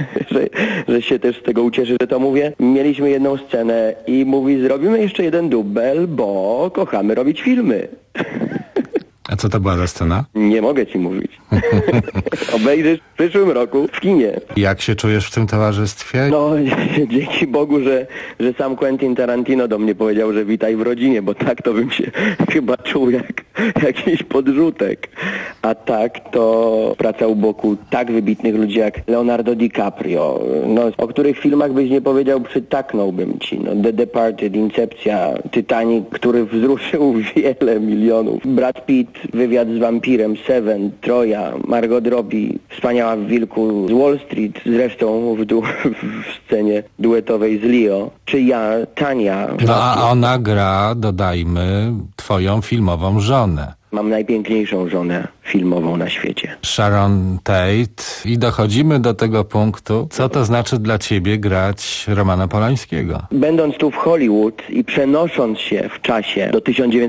że się też z tego ucieszy, że to mówię. Mieliśmy jedną scenę i mówi, zrobimy jeszcze jeden dubel, bo kochamy robić filmy. A co to była za scena? Nie mogę ci mówić. Obejrzysz w przyszłym roku w kinie. Jak się czujesz w tym towarzystwie? No, dzięki Bogu, że sam Quentin Tarantino do mnie powiedział, że witaj w rodzinie, bo tak to bym się chyba czuł jakiś podrzutek. A tak to praca u boku tak wybitnych ludzi jak Leonardo DiCaprio, no, o których filmach byś nie powiedział, przytaknąłbym ci. No, The Departed, Incepcja, Titanic, który wzruszył wiele milionów. Brad Pitt, Wywiad z wampirem, Seven, Troja, Margot Robbie, Wspaniała w Wilku z Wall Street, zresztą w scenie duetowej z Leo, czy ja, Tania. No a ona gra, dodajmy, twoją filmową żonę. Mam najpiękniejszą żonę filmową na świecie. Sharon Tate. I dochodzimy do tego punktu, co to znaczy dla ciebie grać Romana Polańskiego? Będąc tu w Hollywood i przenosząc się w czasie do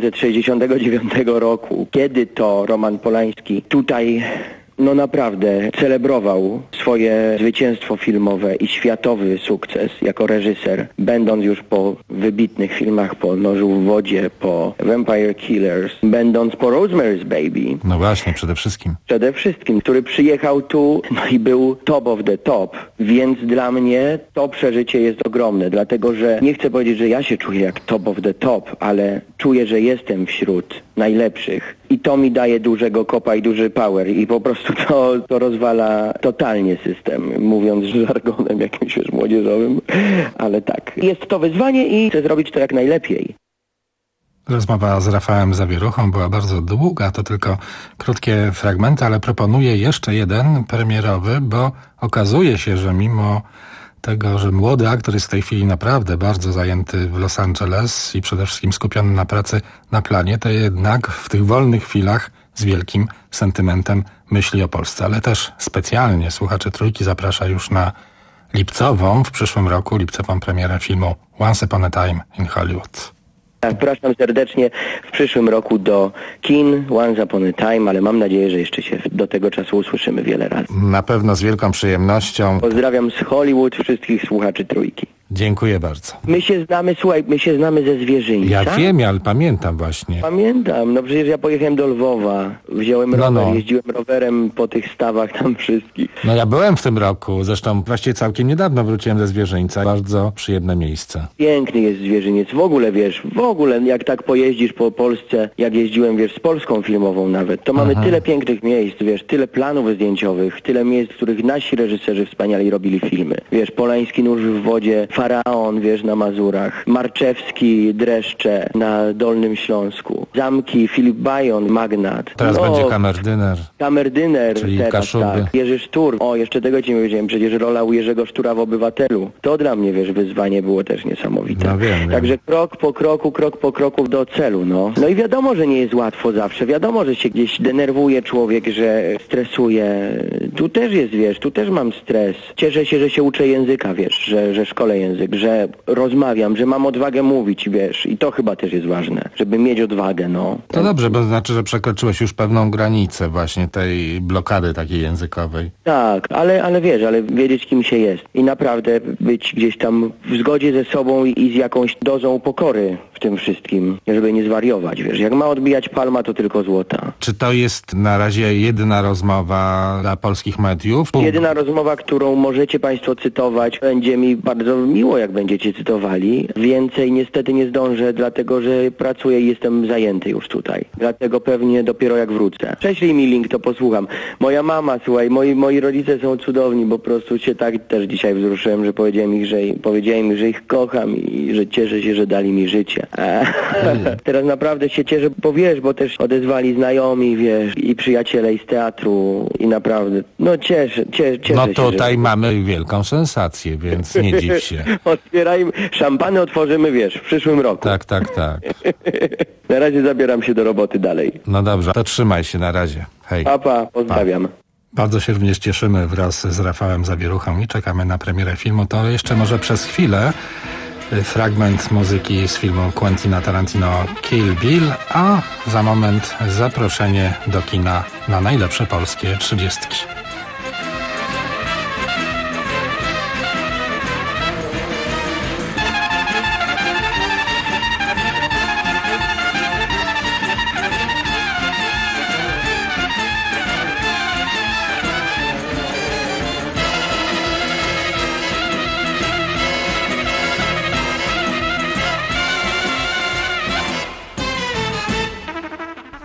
1969 roku, kiedy to Roman Polański tutaj no naprawdę celebrował swoje zwycięstwo filmowe i światowy sukces jako reżyser, będąc już po wybitnych filmach, po Nożu w wodzie, po Vampire Killers, będąc po Rosemary's Baby. No właśnie, przede wszystkim. Przede wszystkim, który przyjechał tu no i był top of the top, więc dla mnie to przeżycie jest ogromne, dlatego że nie chcę powiedzieć, że ja się czuję jak top of the top, ale czuję, że jestem wśród najlepszych. I to mi daje dużego kopa i duży power i po prostu to rozwala totalnie system, mówiąc żargonem jakimś już młodzieżowym, ale tak. Jest to wyzwanie i chcę zrobić to jak najlepiej. Rozmowa z Rafałem Zawieruchą była bardzo długa, to tylko krótkie fragmenty, ale proponuję jeszcze jeden premierowy, bo okazuje się, że mimo tego, że młody aktor jest w tej chwili naprawdę bardzo zajęty w Los Angeles i przede wszystkim skupiony na pracy na planie, to jednak w tych wolnych chwilach z wielkim sentymentem myśli o Polsce. Ale też specjalnie słuchacze Trójki zaprasza już na lipcową, w przyszłym roku, lipcową premierę filmu Once Upon a Time in Hollywood. Zapraszam serdecznie w przyszłym roku do kin Once Upon a Time, ale mam nadzieję, że jeszcze się do tego czasu usłyszymy wiele razy. Na pewno z wielką przyjemnością. Pozdrawiam z Hollywood wszystkich słuchaczy Trójki. Dziękuję bardzo. My się znamy, słuchaj, ze Zwierzyńca. Ja wiem, ale pamiętam właśnie. Pamiętam, no przecież ja pojechałem do Lwowa, wziąłem rower, jeździłem rowerem po tych stawach tam wszystkich. No ja byłem w tym roku, zresztą właściwie całkiem niedawno wróciłem ze Zwierzyńca. Bardzo przyjemne miejsce. Piękny jest Zwierzyniec, w ogóle jak tak pojeździsz po Polsce, jak jeździłem, wiesz, z Polską filmową nawet, to mamy tyle pięknych miejsc, wiesz, tyle planów zdjęciowych, tyle miejsc, w których nasi reżyserzy wspaniali robili filmy. Wiesz, Polański Nóż w wodzie, Faraon, wiesz, na Mazurach, Marczewski, Dreszcze na Dolnym Śląsku, Zamki, Filip Bajon, Magnat. Teraz będzie Kamerdyner. Kamerdyner czyli teraz, Kaszuby. tak. Jerzy Sztur. O, jeszcze tego ci nie powiedziałem, przecież rola u Jerzego Sztura w Obywatelu. To dla mnie, wiesz, wyzwanie było też niesamowite. No wiem. Także krok po kroku do celu, no. No i wiadomo, że nie jest łatwo zawsze. Wiadomo, że się gdzieś denerwuje człowiek, że stresuje. Tu też jest, wiesz, tu też mam stres. Cieszę się, że się uczę języka, wiesz, że szkolę język, że rozmawiam, że mam odwagę mówić, wiesz. I to chyba też jest ważne, żeby mieć odwagę, no. To dobrze, bo znaczy, że przekroczyłeś już pewną granicę właśnie tej blokady takiej językowej. Tak, ale wiesz, ale wiedzieć, kim się jest. I naprawdę być gdzieś tam w zgodzie ze sobą i z jakąś dozą pokory w tym wszystkim, żeby nie zwariować, wiesz. Jak ma odbijać palma, to tylko złota. Czy to jest na razie jedyna rozmowa dla polskich mediów? Jedyna rozmowa, którą możecie Państwo cytować. Będzie mi bardzo miło, jak będziecie cytowali. Więcej niestety nie zdążę, dlatego że pracuję i jestem zajęty już tutaj. Dlatego pewnie dopiero jak wrócę. Prześlij mi link, to posłucham. Moja mama, słuchaj, moi rodzice są cudowni, bo po prostu się tak też dzisiaj wzruszyłem, że powiedziałem im, że ich kocham i że cieszę się, że dali mi życie. Teraz naprawdę się cieszę, bo wiesz, bo też odezwali znajomi, wiesz, i przyjaciele i z teatru i naprawdę, no cieszę no się. Tutaj mamy wielką sensację, więc nie dziw się. Otwierajmy, szampany otworzymy, wiesz, w przyszłym roku. Tak. Na razie zabieram się do roboty dalej. No dobrze, to trzymaj się, na razie. Hej. Papa, pozdrawiam. Bardzo się również cieszymy wraz z Rafałem Zawieruchą i czekamy na premierę filmu. To jeszcze może przez chwilę fragment muzyki z filmu Quentina Tarantino Kill Bill, a za moment zaproszenie do kina na najlepsze polskie 30.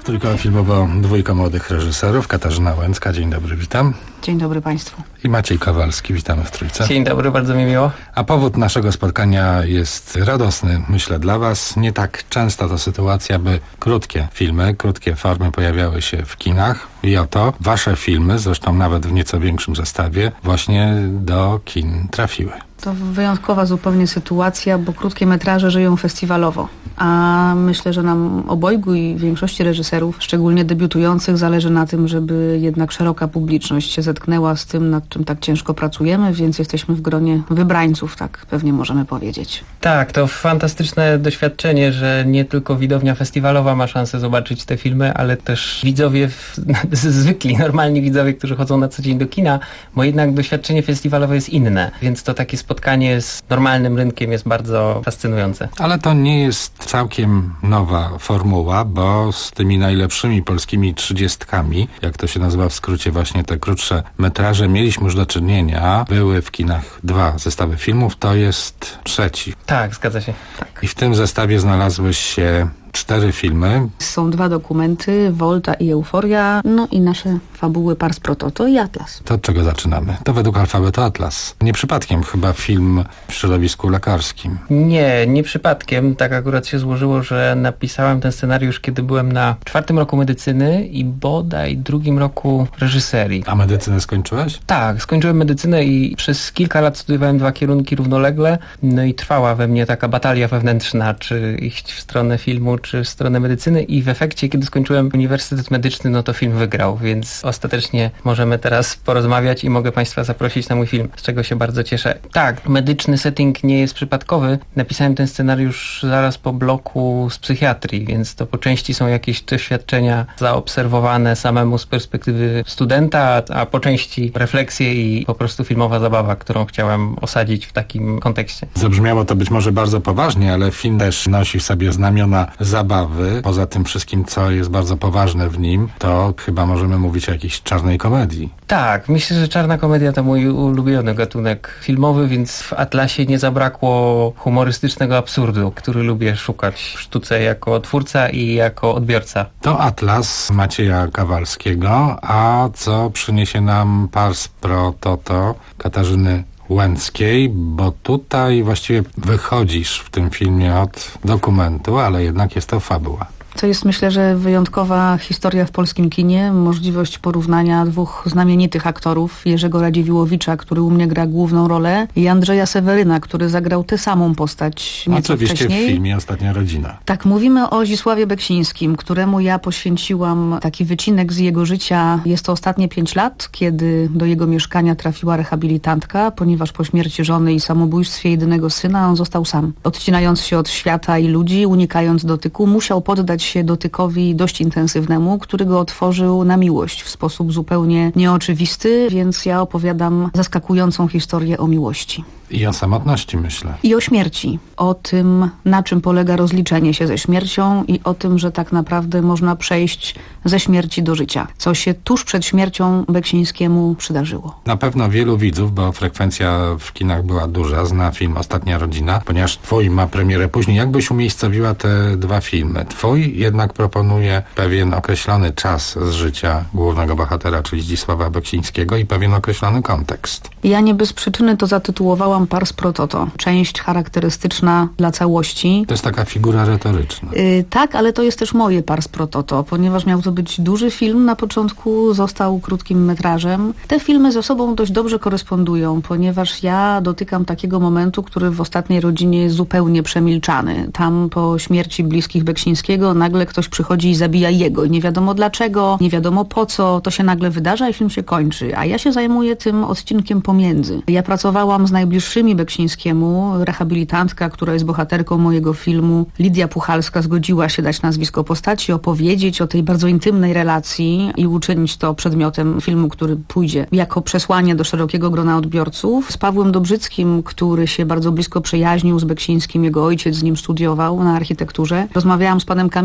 Trójką filmową dwójką młodych reżyserów. Katarzyna Łęcka, dzień dobry, witam. Dzień dobry Państwu. I Maciej Kowalski, witamy w Trójce. Dzień dobry, bardzo mi miło. A powód naszego spotkania jest radosny, myślę, dla Was. Nie tak częsta to sytuacja, by krótkie filmy, krótkie formy pojawiały się w kinach. I oto Wasze filmy, zresztą nawet w nieco większym zestawie, właśnie do kin trafiły. To wyjątkowa zupełnie sytuacja, bo krótkie metraże żyją festiwalowo. A myślę, że nam obojgu i większości reżyserów, szczególnie debiutujących, zależy na tym, żeby jednak szeroka publiczność się zetknęła z tym, nad czym tak ciężko pracujemy, więc jesteśmy w gronie wybrańców, tak pewnie możemy powiedzieć. Tak, to fantastyczne doświadczenie, że nie tylko widownia festiwalowa ma szansę zobaczyć te filmy, ale też widzowie, zwykli, normalni widzowie, którzy chodzą na co dzień do kina, bo jednak doświadczenie festiwalowe jest inne, więc to takie spotkanie z normalnym rynkiem jest bardzo fascynujące. Ale to nie jest całkiem nowa formuła, bo z tymi najlepszymi polskimi 30, jak to się nazywa w skrócie właśnie te krótsze metraże, mieliśmy już do czynienia. Były w kinach 2 zestawy filmów, to jest 3. Tak, zgadza się. Tak. I w tym zestawie znalazły się 4 filmy. Są 2 dokumenty, Volta i Euforia, no i nasze fabuły Pars pro Toto i Atlas. To od czego zaczynamy? To według alfabetu Atlas. Nie przypadkiem chyba film w środowisku lekarskim. Nie przypadkiem. Tak akurat się złożyło, że napisałem ten scenariusz, kiedy byłem na 4. roku medycyny i bodaj 2. roku reżyserii. A medycynę skończyłeś? Tak, skończyłem medycynę i przez kilka lat studiowałem 2 kierunki równolegle. No i trwała we mnie taka batalia wewnętrzna, czy iść w stronę filmu, czy w stronę medycyny i w efekcie, kiedy skończyłem Uniwersytet Medyczny, no to film wygrał, więc ostatecznie możemy teraz porozmawiać i mogę Państwa zaprosić na mój film, z czego się bardzo cieszę. Tak, medyczny setting nie jest przypadkowy. Napisałem ten scenariusz zaraz po bloku z psychiatrii, więc to po części są jakieś doświadczenia zaobserwowane samemu z perspektywy studenta, a po części refleksje i po prostu filmowa zabawa, którą chciałem osadzić w takim kontekście. Zabrzmiało to być może bardzo poważnie, ale film też nosi w sobie znamiona zabawy. Poza tym wszystkim, co jest bardzo poważne w nim, to chyba możemy mówić o jakiejś czarnej komedii. Tak, myślę, że czarna komedia to mój ulubiony gatunek filmowy, więc w Atlasie nie zabrakło humorystycznego absurdu, który lubię szukać w sztuce jako twórca i jako odbiorca. To Atlas Macieja Kowalskiego, a co przyniesie nam Pars pro Toto Katarzyny Łęckiej, bo tutaj właściwie wychodzisz w tym filmie od dokumentu, ale jednak jest to fabuła. To jest, myślę, że wyjątkowa historia w polskim kinie. Możliwość porównania 2 znamienitych aktorów. Jerzego Radziwiłłowicza, który u mnie gra główną rolę, i Andrzeja Seweryna, który zagrał tę samą postać nieco oczywiście wcześniej. W filmie Ostatnia rodzina. Tak, mówimy o Zdzisławie Beksińskim, któremu ja poświęciłam taki wycinek z jego życia. Jest to ostatnie 5 lat, kiedy do jego mieszkania trafiła rehabilitantka, ponieważ po śmierci żony i samobójstwie jedynego syna on został sam. Odcinając się od świata i ludzi, unikając dotyku, musiał poddać się dotykowi dość intensywnemu, który go otworzył na miłość w sposób zupełnie nieoczywisty, więc ja opowiadam zaskakującą historię o miłości. I o samotności, myślę. I o śmierci. O tym, na czym polega rozliczenie się ze śmiercią i o tym, że tak naprawdę można przejść ze śmierci do życia. Co się tuż przed śmiercią Beksińskiemu przydarzyło. Na pewno wielu widzów, bo frekwencja w kinach była duża, zna film Ostatnia rodzina, ponieważ Twój ma premierę później. Jak byś umiejscowiła te 2 filmy? Twój jednak proponuje pewien określony czas z życia głównego bohatera, czyli Zdzisława Beksińskiego, i pewien określony kontekst. Ja nie bez przyczyny to zatytułowałam Pars pro Toto. Część charakterystyczna dla całości. To jest taka figura retoryczna. Tak, ale to jest też moje Pars pro Toto, ponieważ miał to być duży film na początku, został krótkim metrażem. Te filmy ze sobą dość dobrze korespondują, ponieważ ja dotykam takiego momentu, który w Ostatniej rodzinie jest zupełnie przemilczany. Tam po śmierci bliskich Beksińskiego nagle ktoś przychodzi i zabija jego. I nie wiadomo dlaczego, nie wiadomo po co. To się nagle wydarza i film się kończy. A ja się zajmuję tym odcinkiem pomiędzy. Ja pracowałam z najbliższymi Beksińskiemu. Rehabilitantka, która jest bohaterką mojego filmu, Lidia Puchalska, zgodziła się dać nazwisko postaci, opowiedzieć o tej bardzo intymnej relacji i uczynić to przedmiotem filmu, który pójdzie jako przesłanie do szerokiego grona odbiorców. Z Pawłem Dobrzyckim, który się bardzo blisko przyjaźnił z Beksińskim, jego ojciec z nim studiował na architekturze. Rozmawiałam z panem Kamilem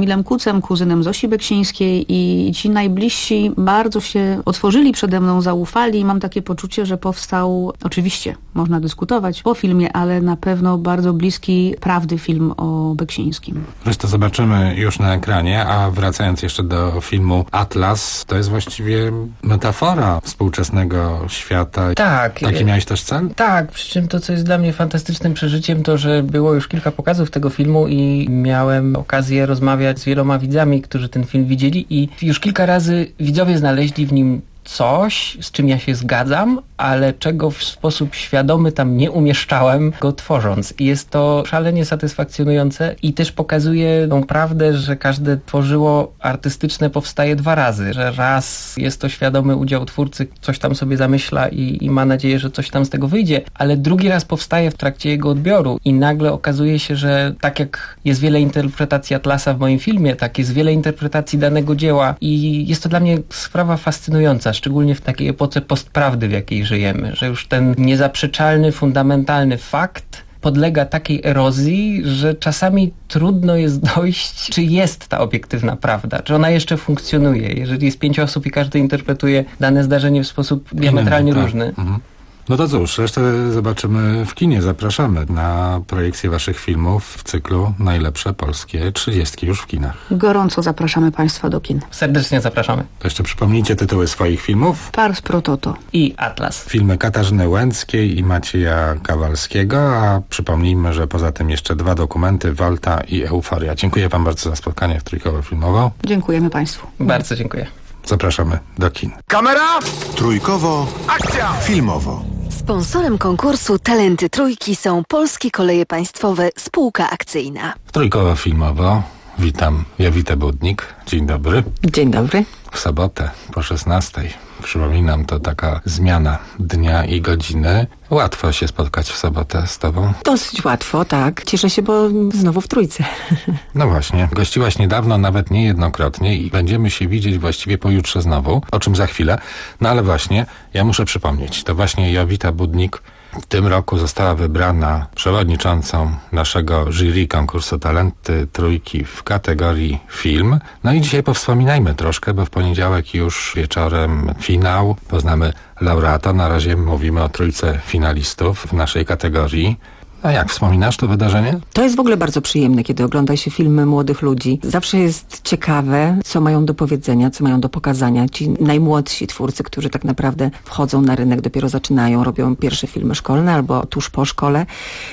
Kamilem Kucem, kuzynem Zosi Beksińskiej, i ci najbliżsi bardzo się otworzyli przede mną, zaufali i mam takie poczucie, że powstał, oczywiście można dyskutować po filmie, ale na pewno bardzo bliski prawdy film o Beksińskim. Zresztą zobaczymy już na ekranie, a wracając jeszcze do filmu Atlas, to jest właściwie metafora współczesnego świata. Tak. Taki miałeś też cel? Tak, przy czym to, co jest dla mnie fantastycznym przeżyciem, to, że było już kilka pokazów tego filmu i miałem okazję rozmawiać z wieloma widzami, którzy ten film widzieli, i już kilka razy widzowie znaleźli w nim coś, z czym ja się zgadzam, ale czego w sposób świadomy tam nie umieszczałem, go tworząc. I jest to szalenie satysfakcjonujące i też pokazuje tą prawdę, że każde tworzyło artystyczne powstaje dwa razy, że raz jest to świadomy udział twórcy, coś tam sobie zamyśla i ma nadzieję, że coś tam z tego wyjdzie, ale drugi raz powstaje w trakcie jego odbioru i nagle okazuje się, że tak jak jest wiele interpretacji Atlasa w moim filmie, tak jest wiele interpretacji danego dzieła i jest to dla mnie sprawa fascynująca, szczególnie w takiej epoce postprawdy, w jakiej żyjemy, że już ten niezaprzeczalny, fundamentalny fakt podlega takiej erozji, że czasami trudno jest dojść, czy jest ta obiektywna prawda, czy ona jeszcze funkcjonuje, jeżeli jest 5 osób i każdy interpretuje dane zdarzenie w sposób diametralnie różny. Mhm. No to cóż, resztę zobaczymy w kinie. Zapraszamy na projekcję waszych filmów w cyklu Najlepsze Polskie 30 już w kinach. Gorąco zapraszamy Państwa do kin. Serdecznie zapraszamy. To jeszcze przypomnijcie tytuły swoich filmów. Pars pro toto i Atlas. Filmy Katarzyny Łęckiej i Macieja Kawalskiego, a przypomnijmy, że poza tym jeszcze 2 dokumenty, Volta i Euforia. Dziękuję wam bardzo za spotkanie w Trójkowo Filmowo. Dziękujemy Państwu. Bardzo dziękuję. Zapraszamy do kin. Kamera! Trójkowo. Akcja! Filmowo. Sponsorem konkursu Talenty Trójki są Polskie Koleje Państwowe, spółka akcyjna. Trójkowo Filmowo. Witam, Jowita Budnik. Dzień dobry. Dzień dobry. W sobotę po 16:00. Przypominam, to taka zmiana dnia i godziny. Łatwo się spotkać w sobotę z tobą. Dosyć łatwo, tak. Cieszę się, bo znowu w Trójce. No właśnie. Gościłaś niedawno, nawet niejednokrotnie i będziemy się widzieć właściwie pojutrze znowu, o czym za chwilę. No ale właśnie, ja muszę przypomnieć, to właśnie Jowita Budnik w tym roku została wybrana przewodniczącą naszego jury konkursu Talenty Trójki w kategorii film. No i dzisiaj powspominajmy troszkę, bo w poniedziałek już wieczorem finał. Poznamy laureata. Na razie mówimy o trójce finalistów w naszej kategorii. A jak wspominasz to wydarzenie? To jest w ogóle bardzo przyjemne, kiedy ogląda się filmy młodych ludzi. Zawsze jest ciekawe, co mają do powiedzenia, co mają do pokazania. Ci najmłodsi twórcy, którzy tak naprawdę wchodzą na rynek, dopiero zaczynają, robią pierwsze filmy szkolne albo tuż po szkole.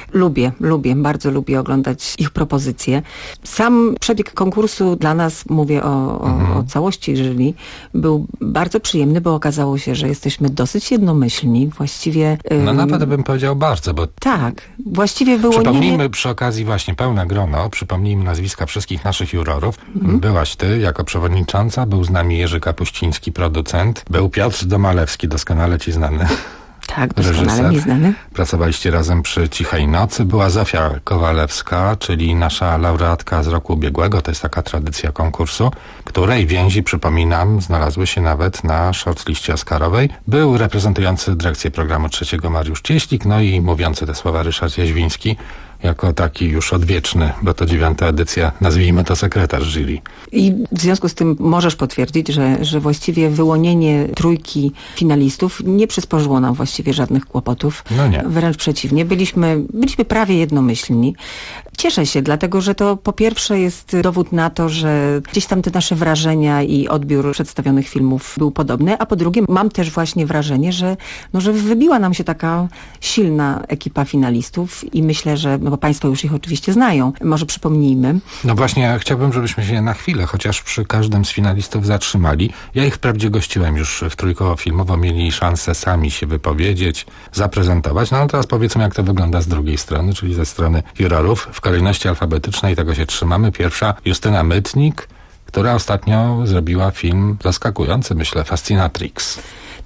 Bardzo lubię oglądać ich propozycje. Sam przebieg konkursu dla nas, mówię o całości jury, był bardzo przyjemny, bo okazało się, że jesteśmy dosyć jednomyślni. Właściwie... No nawet bym powiedział bardzo, bo... Tak, właściwie wyłonienie... Przypomnijmy przy okazji właśnie pełne grono, przypomnijmy nazwiska wszystkich naszych jurorów. Byłaś ty jako przewodnicząca, był z nami Jerzy Kapuściński, producent, był Piotr Domalewski, doskonale ci znany. Tak, doskonale mi znany. Pracowaliście razem przy Cichej Nocy. Była Zofia Kowalewska, czyli nasza laureatka z roku ubiegłego. To jest taka tradycja konkursu, której więzi, przypominam, znalazły się nawet na shortliście oscarowej. Był reprezentujący dyrekcję programu trzeciego Mariusz Cieślik, no i mówiący te słowa Ryszard Jaźwiński, jako taki już odwieczny, bo to 9. edycja, nazwijmy to sekretarz jury. I w związku z tym możesz potwierdzić, że właściwie wyłonienie trójki finalistów nie przysporzyło nam właściwie żadnych kłopotów. No nie. Wręcz przeciwnie. Byliśmy prawie jednomyślni. Cieszę się, dlatego że to po pierwsze jest dowód na to, że gdzieś tam te nasze wrażenia i odbiór przedstawionych filmów był podobny, a po drugie mam też właśnie wrażenie, że wybiła nam się taka silna ekipa finalistów i myślę, że bo Państwo już ich oczywiście znają. Może przypomnijmy. No właśnie, ja chciałbym, żebyśmy się na chwilę, chociaż przy każdym z finalistów zatrzymali. Ja ich wprawdzie gościłem już w Trójkowo Filmowo, mieli szansę sami się wypowiedzieć, zaprezentować. No ale teraz powiedzmy, jak to wygląda z drugiej strony, czyli ze strony jurorów. W kolejności alfabetycznej tego się trzymamy. Pierwsza Justyna Mytnik, która ostatnio zrobiła film zaskakujący, myślę, Fascinatrix.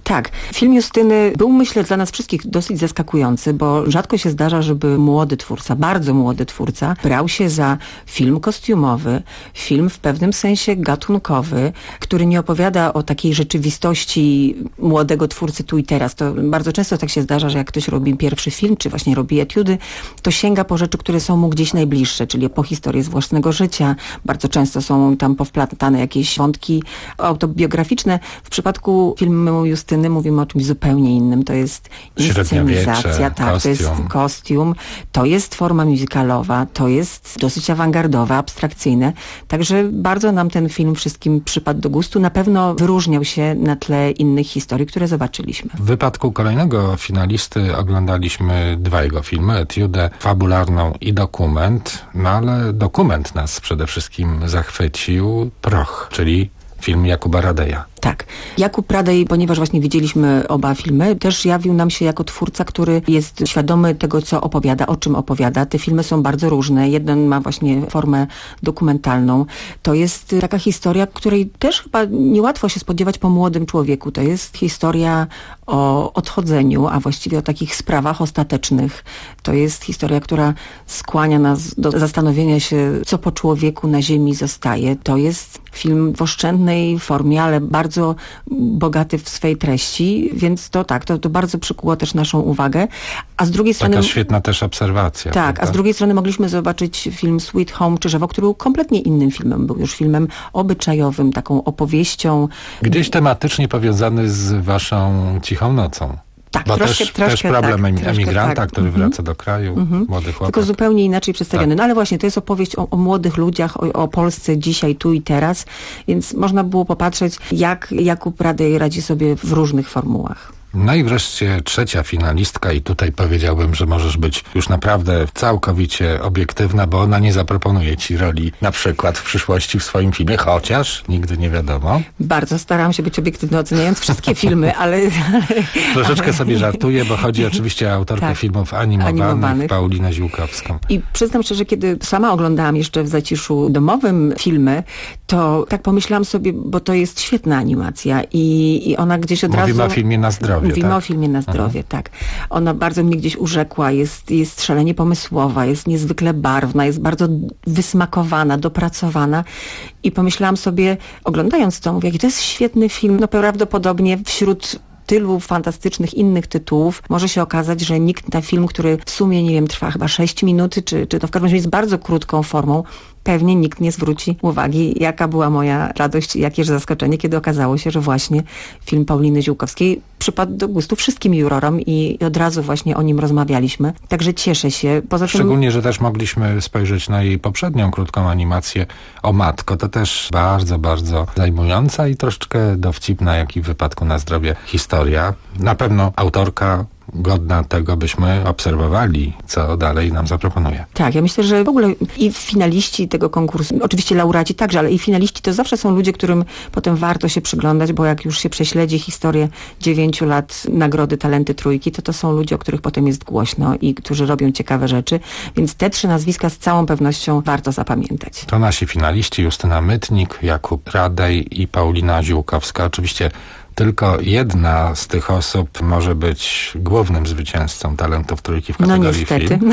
Tak. Film Justyny był, myślę, dla nas wszystkich dosyć zaskakujący, bo rzadko się zdarza, żeby młody twórca, bardzo młody twórca, brał się za film kostiumowy, film w pewnym sensie gatunkowy, który nie opowiada o takiej rzeczywistości młodego twórcy tu i teraz. To bardzo często tak się zdarza, że jak ktoś robi pierwszy film, czy właśnie robi etiudy, to sięga po rzeczy, które są mu gdzieś najbliższe, czyli po historię z własnego życia. Bardzo często są tam powplatane jakieś wątki autobiograficzne. W przypadku filmu Justyny mówimy o czymś zupełnie innym. To jest inscenizacja, tak, to jest kostium, to jest forma musicalowa, to jest dosyć awangardowe, abstrakcyjne. Także bardzo nam ten film wszystkim przypadł do gustu. Na pewno wyróżniał się na tle innych historii, które zobaczyliśmy. W wypadku kolejnego finalisty oglądaliśmy 2 jego filmy, etiudę fabularną i dokument, no ale dokument nas przede wszystkim zachwycił, Proch, czyli film Jakuba Radeja. Tak. Jakub Radej, ponieważ właśnie widzieliśmy oba filmy, też jawił nam się jako twórca, który jest świadomy tego, co opowiada, o czym opowiada. Te filmy są bardzo różne. Jeden ma właśnie formę dokumentalną. To jest taka historia, której też chyba niełatwo się spodziewać po młodym człowieku. To jest historia o odchodzeniu, a właściwie o takich sprawach ostatecznych. To jest historia, która skłania nas do zastanowienia się, co po człowieku na ziemi zostaje. To jest film w oszczędnej formie, ale bardzo bogaty w swej treści, więc to tak, to bardzo przykuło też naszą uwagę. A z drugiej strony... Taka świetna też obserwacja. Tak, prawda? A z drugiej strony mogliśmy zobaczyć film Sweet Home Czyżewo, który był kompletnie innym filmem. Był już filmem obyczajowym, taką opowieścią. Gdzieś tematycznie powiązany z waszą Cichą nocą. Tak, bo też problem emigranta, tak. który wraca do kraju, młody chłopak. Tylko zupełnie inaczej przedstawiony. Tak. No ale właśnie, to jest opowieść o młodych ludziach, o Polsce dzisiaj, tu i teraz, więc można było popatrzeć, jak Jakub Radej radzi sobie w różnych formułach. No i wreszcie 3. finalistka i tutaj powiedziałbym, że możesz być już naprawdę całkowicie obiektywna, bo ona nie zaproponuje ci roli na przykład w przyszłości w swoim filmie, chociaż nigdy nie wiadomo. Bardzo staram się być obiektywna, oceniając wszystkie filmy, ale... Troszeczkę sobie żartuję, bo chodzi oczywiście o autorkę filmów animowanych, Paulinę Ziłkowską. I przyznam szczerze, kiedy sama oglądałam jeszcze w zaciszu domowym filmy, to tak pomyślałam sobie, bo to jest świetna animacja i ona gdzieś od razu... Mówimy o filmie Na zdrowie. Mówimy o filmie Na zdrowie, tak. Ona bardzo mnie gdzieś urzekła, jest szalenie pomysłowa, jest niezwykle barwna, jest bardzo wysmakowana, dopracowana i pomyślałam sobie, oglądając to, mówię, jaki to jest świetny film, no prawdopodobnie wśród tylu fantastycznych innych tytułów może się okazać, że nikt na film, który w sumie, nie wiem, trwa chyba 6 minut, czy to w każdym razie jest bardzo krótką formą, pewnie nikt nie zwróci uwagi, jaka była moja radość i jakież zaskoczenie, kiedy okazało się, że właśnie film Pauliny Ziłkowskiej przypadł do gustu wszystkim jurorom i od razu właśnie o nim rozmawialiśmy. Także cieszę się. Poza tym... Szczególnie, że też mogliśmy spojrzeć na jej poprzednią krótką animację O Matko. To też bardzo, bardzo zajmująca i troszeczkę dowcipna, jak i w wypadku Na zdrowie historia. Na pewno autorka godna tego, byśmy obserwowali, co dalej nam zaproponuje. Tak, ja myślę, że w ogóle i finaliści tego konkursu, oczywiście laureaci także, ale i finaliści to zawsze są ludzie, którym potem warto się przyglądać, bo jak już się prześledzi historię 9 lat Nagrody Talenty Trójki, to są ludzie, o których potem jest głośno i którzy robią ciekawe rzeczy, więc te 3 nazwiska z całą pewnością warto zapamiętać. To nasi finaliści: Justyna Mytnik, Jakub Radej i Paulina Ziłkowska. Oczywiście tylko jedna z tych osób może być głównym zwycięzcą Talentów Trójki w kategorii film.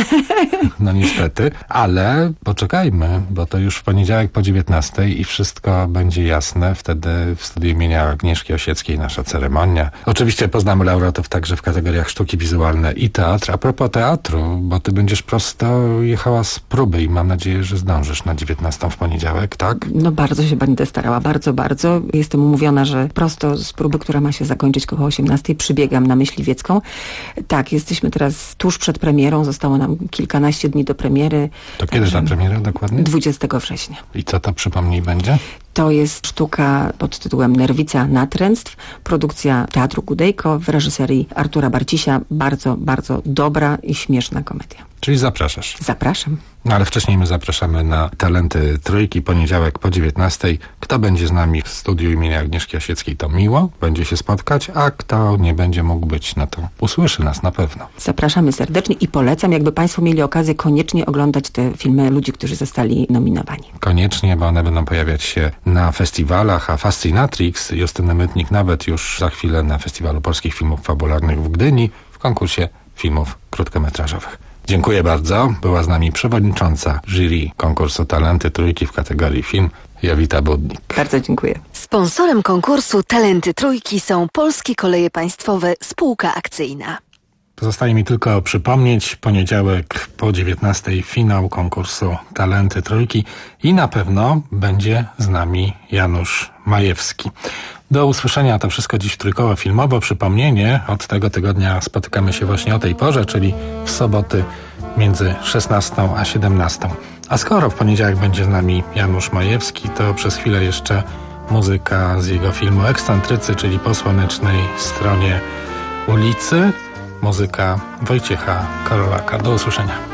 No niestety, ale poczekajmy, bo to już w poniedziałek po 19 i wszystko będzie jasne. Wtedy w studiu imienia Agnieszki Osieckiej nasza ceremonia. Oczywiście poznamy laureatów także w kategoriach sztuki wizualne i teatr. A propos teatru, bo ty będziesz prosto jechała z próby i mam nadzieję, że zdążysz na 19 w poniedziałek, tak? No bardzo się będę starała, bardzo, bardzo. Jestem umówiona, że prosto z próby, która ma się zakończyć koło 18, przybiegam na Myśliwiecką. Tak, jesteśmy teraz tuż przed premierą, zostało nam kilkanaście dni do premiery. To kiedy ta premiera dokładnie? 20 września. I co to, przypomnij, będzie? To jest sztuka pod tytułem Nerwica natręctw, produkcja Teatru Gudejko w reżyserii Artura Barcisia. Bardzo, bardzo dobra i śmieszna komedia. Czyli zapraszasz. Zapraszam. No ale wcześniej my zapraszamy na Talenty Trójki, poniedziałek po 19:00. Kto będzie z nami w studiu imienia Agnieszki Osieckiej, to miło, będzie się spotkać, a kto nie będzie mógł być, no to usłyszy nas na pewno. Zapraszamy serdecznie i polecam, jakby Państwo mieli okazję koniecznie oglądać te filmy ludzi, którzy zostali nominowani. Koniecznie, bo one będą pojawiać się na festiwalach, a Fascinatrix, Justyny Mytnik nawet już za chwilę na Festiwalu Polskich Filmów Fabularnych w Gdyni w konkursie filmów krótkometrażowych. Dziękuję bardzo. Była z nami przewodnicząca jury konkursu Talenty Trójki w kategorii film Jowita Budnik. Bardzo dziękuję. Sponsorem konkursu Talenty Trójki są Polskie Koleje Państwowe, spółka akcyjna. Pozostaje mi tylko przypomnieć, poniedziałek po 19:00 finał konkursu Talenty Trójki i na pewno będzie z nami Janusz Majewski. Do usłyszenia, to wszystko dziś w Trójkoło Filmowo. Przypomnienie, od tego tygodnia spotykamy się właśnie o tej porze, czyli w soboty między 16 a 17. A skoro w poniedziałek będzie z nami Janusz Majewski, to przez chwilę jeszcze muzyka z jego filmu Ekscentrycy, czyli po słonecznej stronie ulicy. Muzyka Wojciecha Karolaka. Do usłyszenia.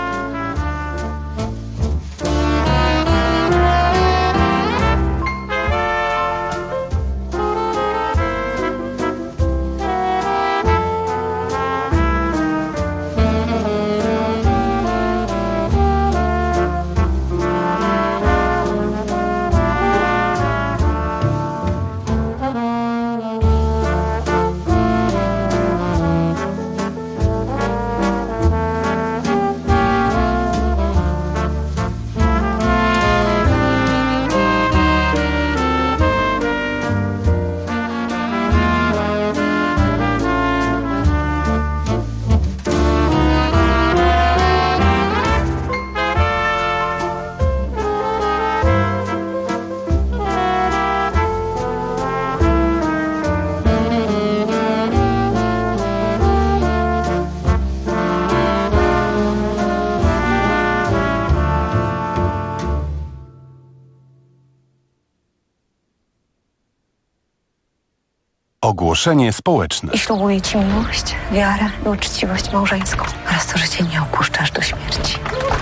Ogłoszenie społeczne. I ślubuję Ci miłość, wiarę i uczciwość małżeńską oraz to, że Cię nie opuszczasz do śmierci.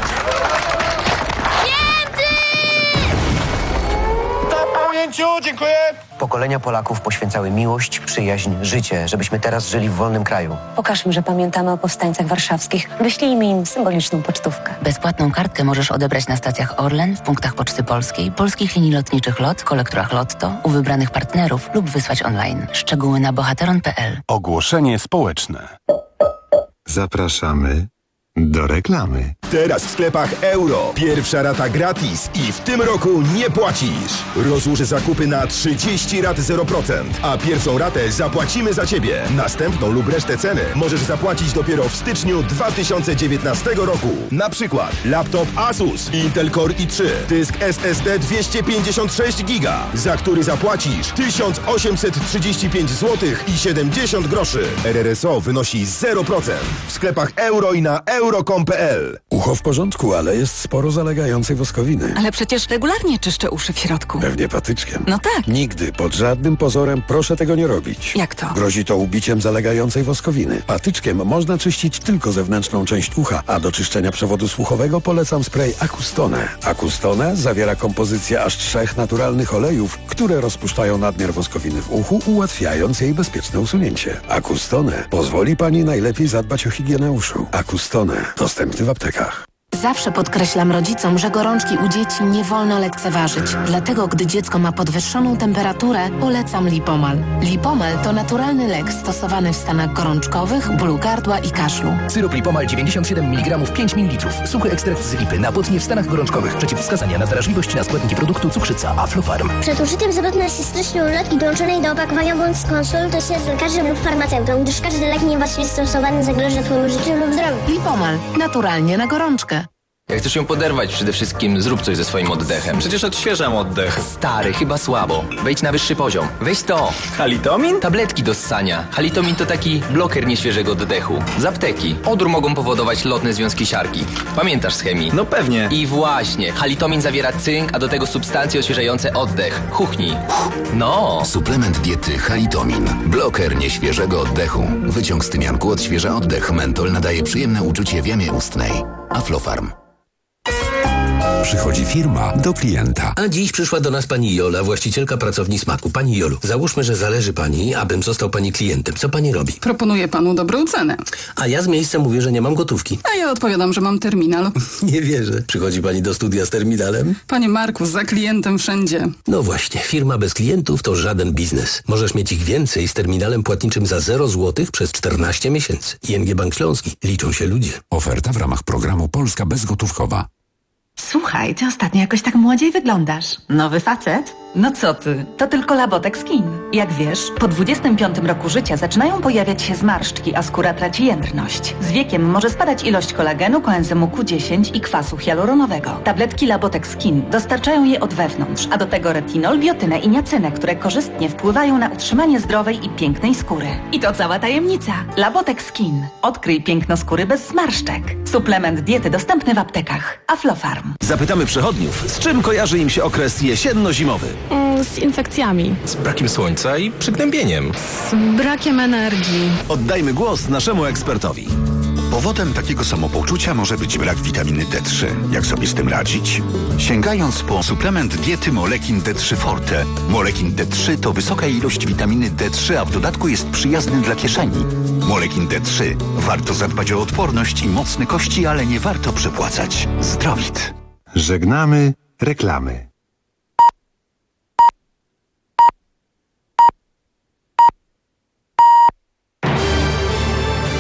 Do pamięciu, dziękuję. Pokolenia Polaków poświęcały miłość, przyjaźń, życie, żebyśmy teraz żyli w wolnym kraju. Pokażmy, że pamiętamy o powstańcach warszawskich. Wyślijmy im symboliczną pocztówkę. Bezpłatną kartkę możesz odebrać na stacjach Orlen, w punktach Poczty Polskiej, polskich linii lotniczych LOT, kolektorach Lotto, u wybranych partnerów lub wysłać online. Szczegóły na bohateron.pl. Ogłoszenie społeczne. Zapraszamy do reklamy. Teraz w sklepach Euro. Pierwsza rata gratis i w tym roku nie płacisz. Rozłóż zakupy na 30 rat 0%, a pierwszą ratę zapłacimy za Ciebie. Następną lub resztę ceny możesz zapłacić dopiero w styczniu 2019 roku. Na przykład laptop Asus Intel Core i3, dysk SSD 256 GB, za który zapłacisz 1835 zł i 70 groszy. RRSO wynosi 0%. W sklepach Euro i na euro.com.pl. Ucho w porządku, ale jest sporo zalegającej woskowiny. Ale przecież regularnie czyszczę uszy w środku. Pewnie patyczkiem. No tak. Nigdy, pod żadnym pozorem proszę tego nie robić. Jak to? Grozi to ubiciem zalegającej woskowiny. Patyczkiem można czyścić tylko zewnętrzną część ucha, a do czyszczenia przewodu słuchowego polecam spray Acustone. Acustone zawiera kompozycję aż 3 naturalnych olejów, które rozpuszczają nadmiar woskowiny w uchu, ułatwiając jej bezpieczne usunięcie. Acustone pozwoli Pani najlepiej zadbać o higienę uszu. Acustone. Dostępny w aptekach. Zawsze podkreślam rodzicom, że gorączki u dzieci nie wolno lekceważyć. Dlatego, gdy dziecko ma podwyższoną temperaturę, polecam Lipomal. Lipomal to naturalny lek stosowany w stanach gorączkowych, bólu gardła i kaszlu. Syrop Lipomal 97 mg 5 ml. Suchy ekstrakt z lipy na potnie w stanach gorączkowych. Przeciwwskazania na wrażliwość na składniki produktu cukrzyca Aflofarm. Przed użyciem zapewne się stycznej ulotki dołączonej do opakowania bądź skonsultuj się z lekarzem lub farmaceutą, gdyż każdy lek niewłaściwie stosowany zagroży Twojemu życiu lub zdrowiu. Lipomal. Naturalnie na gorączkę. Jak chcesz ją poderwać, przede wszystkim zrób coś ze swoim oddechem. Przecież odświeżam oddech. Stary, chyba słabo. Wejdź na wyższy poziom. Weź to. Halitomin? Tabletki do ssania. Halitomin to taki bloker nieświeżego oddechu. Z apteki. Odór mogą powodować lotne związki siarki. Pamiętasz z chemii? No pewnie. I właśnie. Halitomin zawiera cynk, a do tego substancje odświeżające oddech. Chuchnij. No. Suplement diety Halitomin. Bloker nieświeżego oddechu. Wyciąg z tymianku odświeża oddech. Mentol nadaje przyjemne uczucie w jamie ustnej. Aflofarm. Przychodzi firma do klienta. A dziś przyszła do nas pani Jola, właścicielka pracowni Smaku. Pani Jolu, załóżmy, że zależy pani, abym został pani klientem. Co pani robi? Proponuję panu dobrą cenę. A ja z miejsca mówię, że nie mam gotówki. A ja odpowiadam, że mam terminal. Nie wierzę. Przychodzi pani do studia z terminalem? Panie Marku, za klientem wszędzie. No właśnie, firma bez klientów to żaden biznes. Możesz mieć ich więcej z terminalem płatniczym za 0 zł przez 14 miesięcy. ING Bank Śląski. Liczą się ludzie. Oferta w ramach programu Polska Bezgotówkowa. Słuchaj, ty ostatnio jakoś tak młodziej wyglądasz. Nowy facet? No co ty, to tylko Labotex Skin. Jak wiesz, po 25 roku życia zaczynają pojawiać się zmarszczki, a skóra traci jędrność. Z wiekiem może spadać ilość kolagenu, koenzymu Q10 i kwasu hialuronowego. Tabletki Labotex Skin dostarczają je od wewnątrz, a do tego retinol, biotynę i niacynę, które korzystnie wpływają na utrzymanie zdrowej i pięknej skóry. I to cała tajemnica. Labotex Skin. Odkryj piękno skóry bez zmarszczek. Suplement diety dostępny w aptekach. Aflofarm. Zapytamy przechodniów, z czym kojarzy im się okres jesienno-zimowy? Z infekcjami. Z brakiem słońca i przygnębieniem. Z brakiem energii. Oddajmy głos naszemu ekspertowi. Powodem takiego samopoczucia może być brak witaminy D3. Jak sobie z tym radzić? Sięgając po suplement diety Molekin D3 Forte. Molekin D3 to wysoka ilość witaminy D3, a w dodatku jest przyjazny dla kieszeni. Molekin D3. Warto zadbać o odporność i mocne kości, ale nie warto przepłacać. Zdrowit. Żegnamy reklamy.